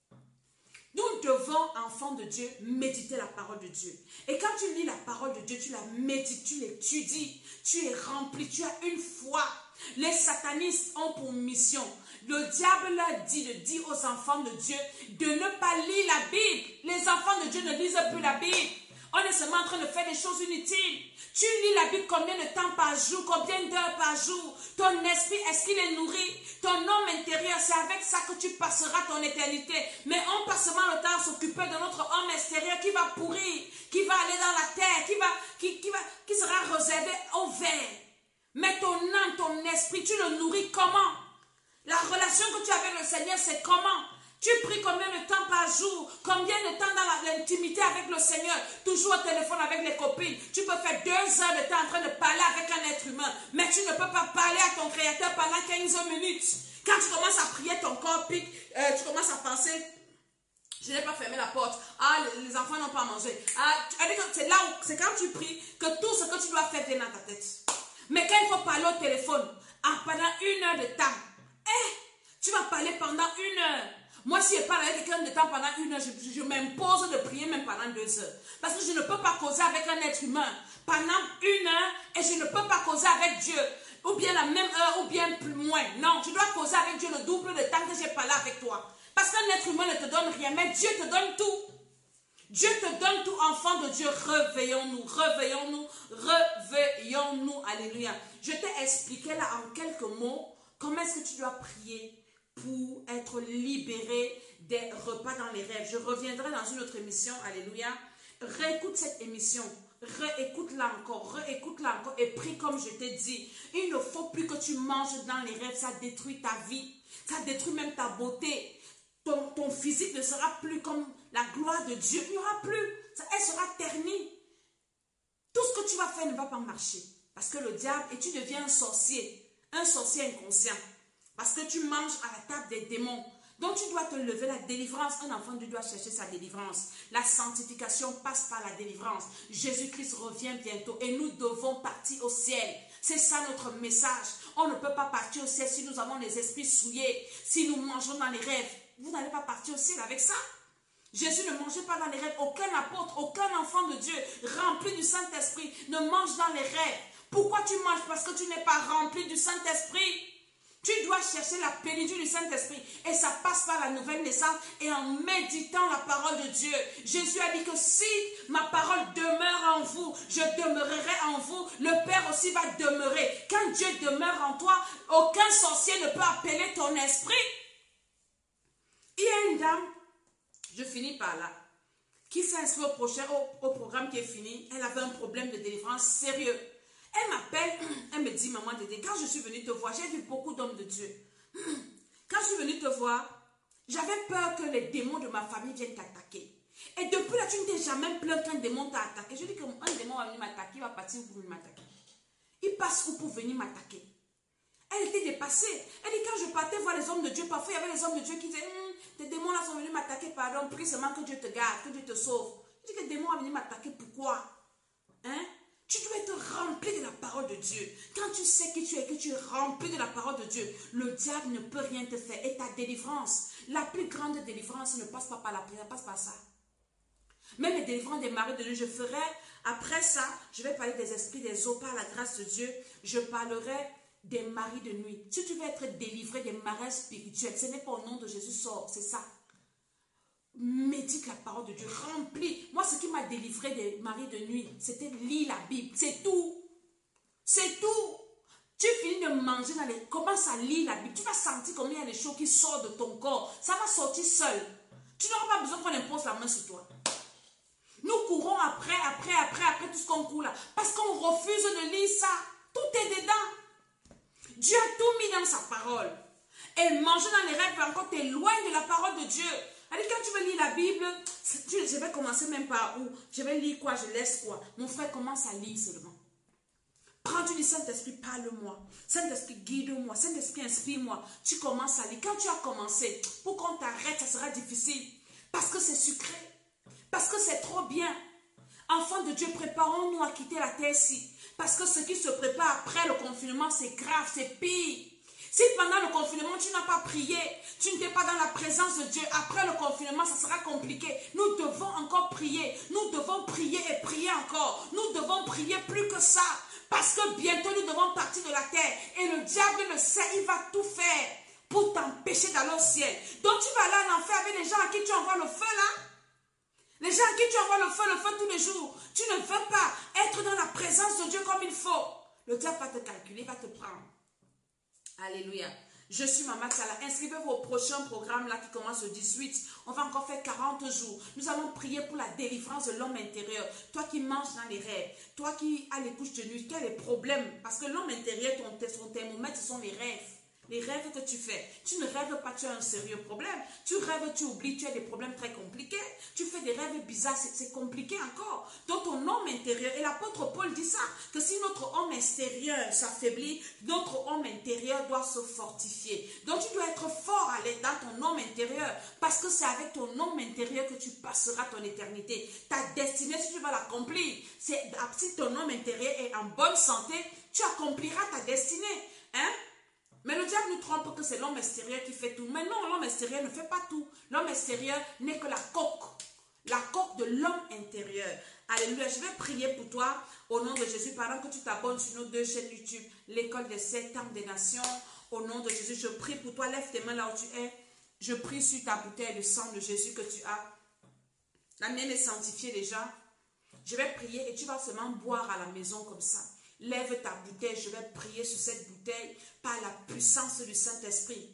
Nous devons, enfants de Dieu, méditer la parole de Dieu. Et quand tu lis la parole de Dieu, tu la médites, tu l'étudies, tu es rempli, tu as une foi. Les satanistes ont pour mission, le diable leur dit de dire aux enfants de Dieu de ne pas lire la Bible. Les enfants de Dieu ne lisent plus la Bible. On est seulement en train de faire des choses inutiles. Tu lis la Bible combien de temps par jour, combien d'heures par jour? Ton esprit, est-ce qu'il est nourri? Ton homme intérieur, c'est avec ça que tu passeras ton éternité. Mais on passe seulement le temps à s'occuper de notre homme extérieur qui va pourrir, qui va aller dans la terre, qui sera réservé au verre. Mais ton âme, ton esprit, tu le nourris comment? La relation que tu as avec le Seigneur, c'est comment? Tu pries combien de temps par jour? Combien de temps dans l'intimité avec le Seigneur? Toujours au téléphone avec les copines. Tu peux faire 2 heures de temps en train de parler avec un être humain. Mais tu ne peux pas parler à ton Créateur pendant 15 minutes. Quand tu commences à prier, ton corps pique. Tu commences à penser, je n'ai pas fermé la porte. Ah, les enfants n'ont pas mangé. Ah, c'est là où, c'est quand tu pries que tout ce que tu dois faire vient dans ta tête. Mais quand il faut parler au téléphone, pendant 1 heure de temps, tu vas parler pendant 1 heure. Moi, si je parle avec quelqu'un de temps pendant 1 heure, je m'impose de prier même pendant 2 heures. Parce que je ne peux pas causer avec un être humain pendant 1 heure et je ne peux pas causer avec Dieu. Ou bien la même heure, ou bien plus moins. Non, tu dois causer avec Dieu le double de temps que j'ai parlé avec toi. Parce qu'un être humain ne te donne rien, mais Dieu te donne tout. Dieu te donne tout, enfant de Dieu. Réveillons-nous, réveillons-nous, réveillons-nous. Alléluia. Je t'ai expliqué là en quelques mots comment est-ce que tu dois prier pour être libéré des repas dans les rêves. Je reviendrai dans une autre émission. Alléluia. Réécoute cette émission. réécoute-la encore et prie comme je t'ai dit. Il ne faut plus que tu manges dans les rêves, ça détruit ta vie, ça détruit même ta beauté. Ton physique ne sera plus comme la gloire de Dieu, il n'y aura plus, elle sera ternie. Tout ce que tu vas faire ne va pas marcher. Parce que le diable, et tu deviens un sorcier inconscient. Parce que tu manges à la table des démons. Donc tu dois te lever, la délivrance. Un enfant de Dieu doit chercher sa délivrance. La sanctification passe par la délivrance. Jésus-Christ revient bientôt et nous devons partir au ciel. C'est ça notre message. On ne peut pas partir au ciel si nous avons les esprits souillés. Si nous mangeons dans les rêves, vous n'allez pas partir au ciel avec ça. Jésus ne mangeait pas dans les rêves. Aucun apôtre, aucun enfant de Dieu rempli du Saint-Esprit ne mange dans les rêves. Pourquoi tu manges? Parce que tu n'es pas rempli du Saint-Esprit. Tu dois chercher la plénitude du Saint-Esprit. Et ça passe par la nouvelle naissance et en méditant la parole de Dieu. Jésus a dit que si ma parole demeure en vous, je demeurerai en vous. Le Père aussi va demeurer. Quand Dieu demeure en toi, aucun sorcier ne peut appeler ton esprit. Il y a une dame, je finis par là, qui s'est inscrite au programme qui est fini. Elle avait un problème de délivrance sérieux. Elle m'appelle, elle me dit, maman Dédé, quand je suis venue te voir, j'ai vu beaucoup d'hommes de Dieu. Quand je suis venue te voir, j'avais peur que les démons de ma famille viennent t'attaquer. Et depuis là, tu ne t'es jamais plaint qu'un démon t'a attaqué. Je dis qu'un démon va venir m'attaquer, il va partir pour venir m'attaquer. Il passe où pour venir m'attaquer? Elle était dépassée. Elle dit, quand je partais voir les hommes de Dieu, parfois il y avait les hommes de Dieu qui disaient, tes démons là sont venus m'attaquer, pardon, prie seulement que Dieu te garde, que Dieu te sauve. Je dis que les démons vont venir m'attaquer, pourquoi? Hein? Tu dois être rempli de la parole de Dieu. Quand tu sais qui tu es, que tu es rempli de la parole de Dieu, le diable ne peut rien te faire. Et ta délivrance, la plus grande délivrance ne passe pas par la prière, passe par ça. Même les délivrances des maris de Dieu, je ferai, après ça, je vais parler des esprits des eaux par la grâce de Dieu. Je parlerai des maris de nuit. Si tu veux être délivré des maris spirituels, ce n'est pas au nom de Jésus, sort, c'est ça. Médite la parole de Dieu, remplis. Moi, ce qui m'a délivré des maris de nuit, c'était lire la Bible, c'est tout. C'est tout. Tu finis de manger dans les... Commence à lire la Bible. Tu vas sentir combien il y a des choses qui sortent de ton corps. Ça va sortir seul. Tu n'auras pas besoin qu'on impose la main sur toi. Nous courons après tout ce qu'on court là. Parce qu'on refuse de lire ça. Tout est dedans. Dieu a tout mis dans sa parole. Et manger dans les rêves peut encore t'éloigner de la parole de Dieu. Alors quand tu veux lire la Bible, je vais commencer même par où? Je vais lire quoi? Je laisse quoi? Mon frère commence à lire seulement. Quand tu dis Saint-Esprit, parle-moi. Saint-Esprit, guide-moi. Saint-Esprit, inspire-moi. Tu commences à lire. Quand tu as commencé, pour qu'on t'arrête, ça sera difficile. Parce que c'est sucré. Parce que c'est trop bien. Enfants de Dieu, préparons-nous à quitter la terre-ci. Parce que ce qui se prépare après le confinement, c'est grave, c'est pire. Si pendant le confinement, tu n'as pas prié, tu n'étais pas dans la présence de Dieu, après le confinement, ça sera compliqué. Nous devons encore prier. Nous devons prier et prier encore. Nous devons prier plus que ça. Parce que bientôt, nous devons partir de la terre. Et le diable le sait, il va tout faire pour t'empêcher d'aller au ciel. Donc, tu vas aller en enfer avec les gens à qui tu envoies le feu là. Les gens à qui tu envoies le feu tous les jours. Tu ne veux pas être dans la présence de Dieu comme il faut. Le diable va te calculer, il va te prendre. Alléluia. Je suis Maman Tsala. Inscrivez-vous au prochain programme là qui commence le 18. On va encore faire 40 jours. Nous allons prier pour la délivrance de l'homme intérieur. Toi qui manges dans les rêves. Toi qui as les couches de nuit. Tu as les problèmes. Parce que l'homme intérieur, ton thermomètre, ce sont les rêves. Les rêves que tu fais. Tu ne rêves pas, tu as un sérieux problème. Tu rêves, tu oublies, tu as des problèmes très compliqués. Tu fais des rêves bizarres, c'est compliqué encore. Donc ton homme intérieur, et l'apôtre Paul dit ça, que si notre homme extérieur s'affaiblit, notre homme intérieur doit se fortifier. Donc tu dois être fort dans ton homme intérieur, parce que c'est avec ton homme intérieur que tu passeras ton éternité. Ta destinée, si tu vas l'accomplir, si ton homme intérieur est en bonne santé, tu accompliras ta destinée. Hein? Mais le diable nous trompe que c'est l'homme extérieur qui fait tout. Mais non, l'homme extérieur ne fait pas tout. L'homme extérieur n'est que la coque de l'homme intérieur. Alléluia, je vais prier pour toi au nom de Jésus pendant que tu t'abonnes sur nos 2 chaînes YouTube, l'école des 7 ans des nations. Au nom de Jésus, je prie pour toi. Lève tes mains là où tu es. Je prie sur ta bouteille de sang de Jésus que tu as. La mienne est sanctifiée déjà. Je vais prier et tu vas seulement boire à la maison comme ça. Lève ta bouteille, je vais prier sur cette bouteille par la puissance du Saint-Esprit.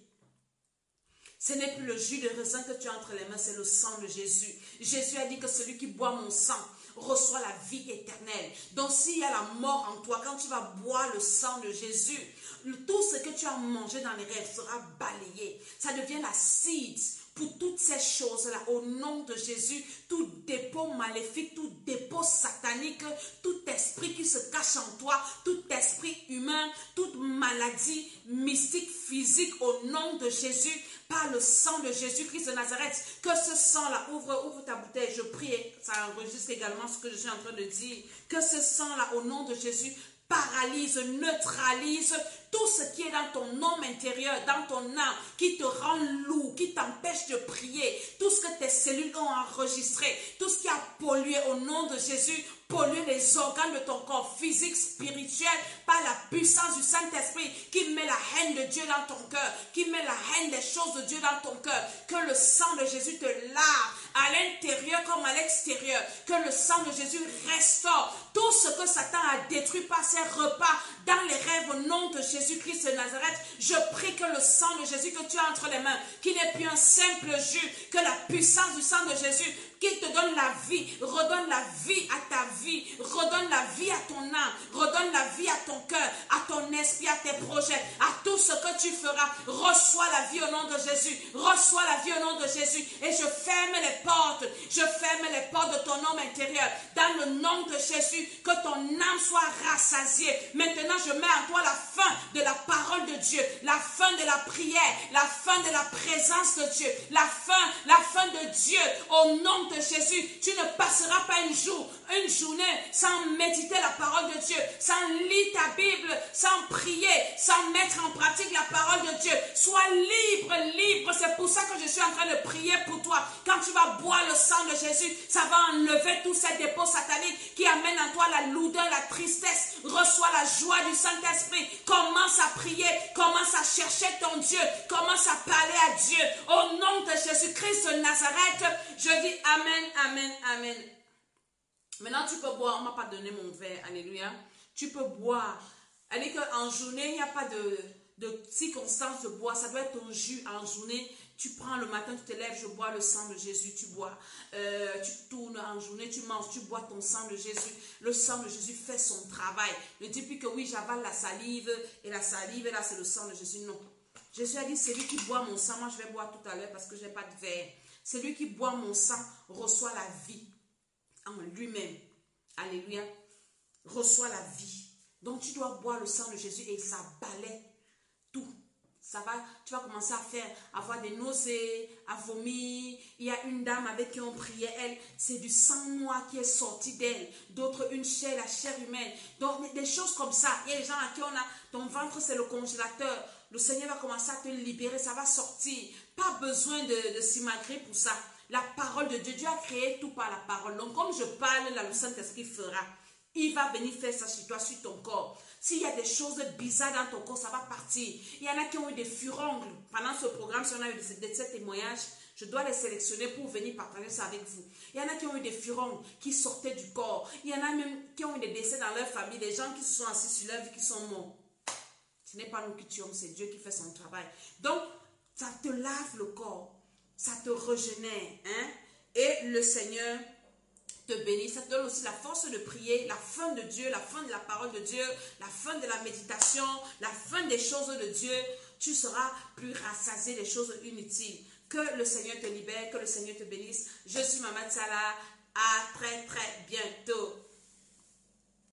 Ce n'est plus le jus de raisin que tu as entre les mains, c'est le sang de Jésus. Jésus a dit que celui qui boit mon sang reçois la vie éternelle. Donc s'il y a la mort en toi, quand tu vas boire le sang de Jésus, tout ce que tu as mangé dans les rêves sera balayé. Ça devient l'acide pour toutes ces choses-là, au nom de Jésus. Tout dépôt maléfique, tout dépôt satanique, tout esprit qui se cache en toi, tout esprit humain, toute maladie mystique, physique, au nom de Jésus, par le sang de Jésus-Christ de Nazareth, que ce sang-là, ouvre ta bouteille, je prie, ça enregistre également ce que je suis en train de dire, que ce sang-là, au nom de Jésus, paralyse, neutralise tout ce qui est dans ton homme intérieur, dans ton âme, qui te rend lourd, qui t'empêche de prier, tout ce que tes cellules ont enregistré, tout ce qui a pollué au nom de Jésus, polluer les organes de ton corps physique, spirituel, par la puissance du Saint-Esprit qui met la haine de Dieu dans ton cœur, qui met la haine des choses de Dieu dans ton cœur, que le sang de Jésus te lave à l'intérieur comme à l'extérieur, que le sang de Jésus restaure tout ce que Satan a détruit par ses repas dans les rêves au nom de Jésus-Christ de Nazareth. Je prie que le sang de Jésus que tu as entre les mains, qui n'est plus un simple jus, que la puissance du sang de Jésus qui te donne la vie, redonne la vie à ta vie, redonne la vie à ton âme, redonne la vie à ton cœur, à ton esprit, à tes projets, à tout ce que tu feras. Reçois la vie au nom de Jésus, reçois la vie au nom de Jésus, et je ferme les portes de ton homme intérieur, dans le nom de Jésus, que ton âme soit rassasiée. Maintenant, je mets en toi la fin de la parole de Dieu, la fin de la prière, la fin de la présence de Dieu, la fin de Dieu, au nom de Jésus. Tu ne passeras pas une journée sans méditer la parole de Dieu, sans lire ta Bible, sans prier, sans mettre en pratique la parole de Dieu. Sois libre. C'est pour ça que je suis en train de prier pour toi. Quand tu vas boire le sang de Jésus, ça va enlever tous ces dépôts sataniques qui amènent en toi la lourdeur, la tristesse. Reçois la joie du Saint-Esprit. Commence à prier, commence à chercher ton Dieu, commence à parler à Dieu. Au nom de Jésus-Christ de Nazareth, je dis Amen, Amen, Amen. Maintenant, tu peux boire. On ne m'a pas donné mon verre. Alléluia. Tu peux boire. Elle dit qu'en journée, il n'y a pas de circonstance de boire. Ça doit être ton jus en journée. Tu prends le matin, tu te lèves, je bois le sang de Jésus, tu bois. Tu tournes en journée, tu manges, tu bois ton sang de Jésus. Le sang de Jésus fait son travail. Ne dis plus que oui, j'avale la salive, et la salive, là, c'est le sang de Jésus. Non. Jésus a dit, c'est lui qui boit mon sang. Moi, je vais boire tout à l'heure parce que je n'ai pas de verre. C'est lui qui boit mon sang, reçoit la vie en lui-même. Alléluia. Reçoit la vie. Donc, tu dois boire le sang de Jésus et ça balaie tout. Tu vas commencer à avoir des nausées, à vomir. Il y a une dame avec qui on priait, elle, c'est du sang noir qui est sorti d'elle. D'autres, une chair, la chair humaine. Donc, des choses comme ça. Il y a des gens à qui on a, ton ventre, c'est le congélateur. Le Seigneur va commencer à te libérer, ça va sortir. Pas besoin de s'imagrer pour ça. La parole de Dieu, Dieu a créé tout par la parole. Donc, comme je parle, là, le Saint-Esprit fera. Il va venir faire ça sur toi, sur ton corps. S'il y a des choses bizarres dans ton corps, ça va partir. Il y en a qui ont eu des furoncles. Pendant ce programme, si on a eu ces témoignages, je dois les sélectionner pour venir partager ça avec vous. Il y en a qui ont eu des furoncles qui sortaient du corps. Il y en a même qui ont eu des décès dans leur famille, des gens qui se sont assis sur leur vie, qui sont morts. Ce n'est pas nous qui tuons, c'est Dieu qui fait son travail. Donc, ça te lave le corps. Ça te régénère. Hein? Et le Seigneur te bénit. Ça te donne aussi la force de prier, la fin de Dieu, la fin de la parole de Dieu, la fin de la méditation, la fin des choses de Dieu. Tu seras plus rassasié des choses inutiles. Que le Seigneur te libère, que le Seigneur te bénisse. Je suis Maman Tsala. À très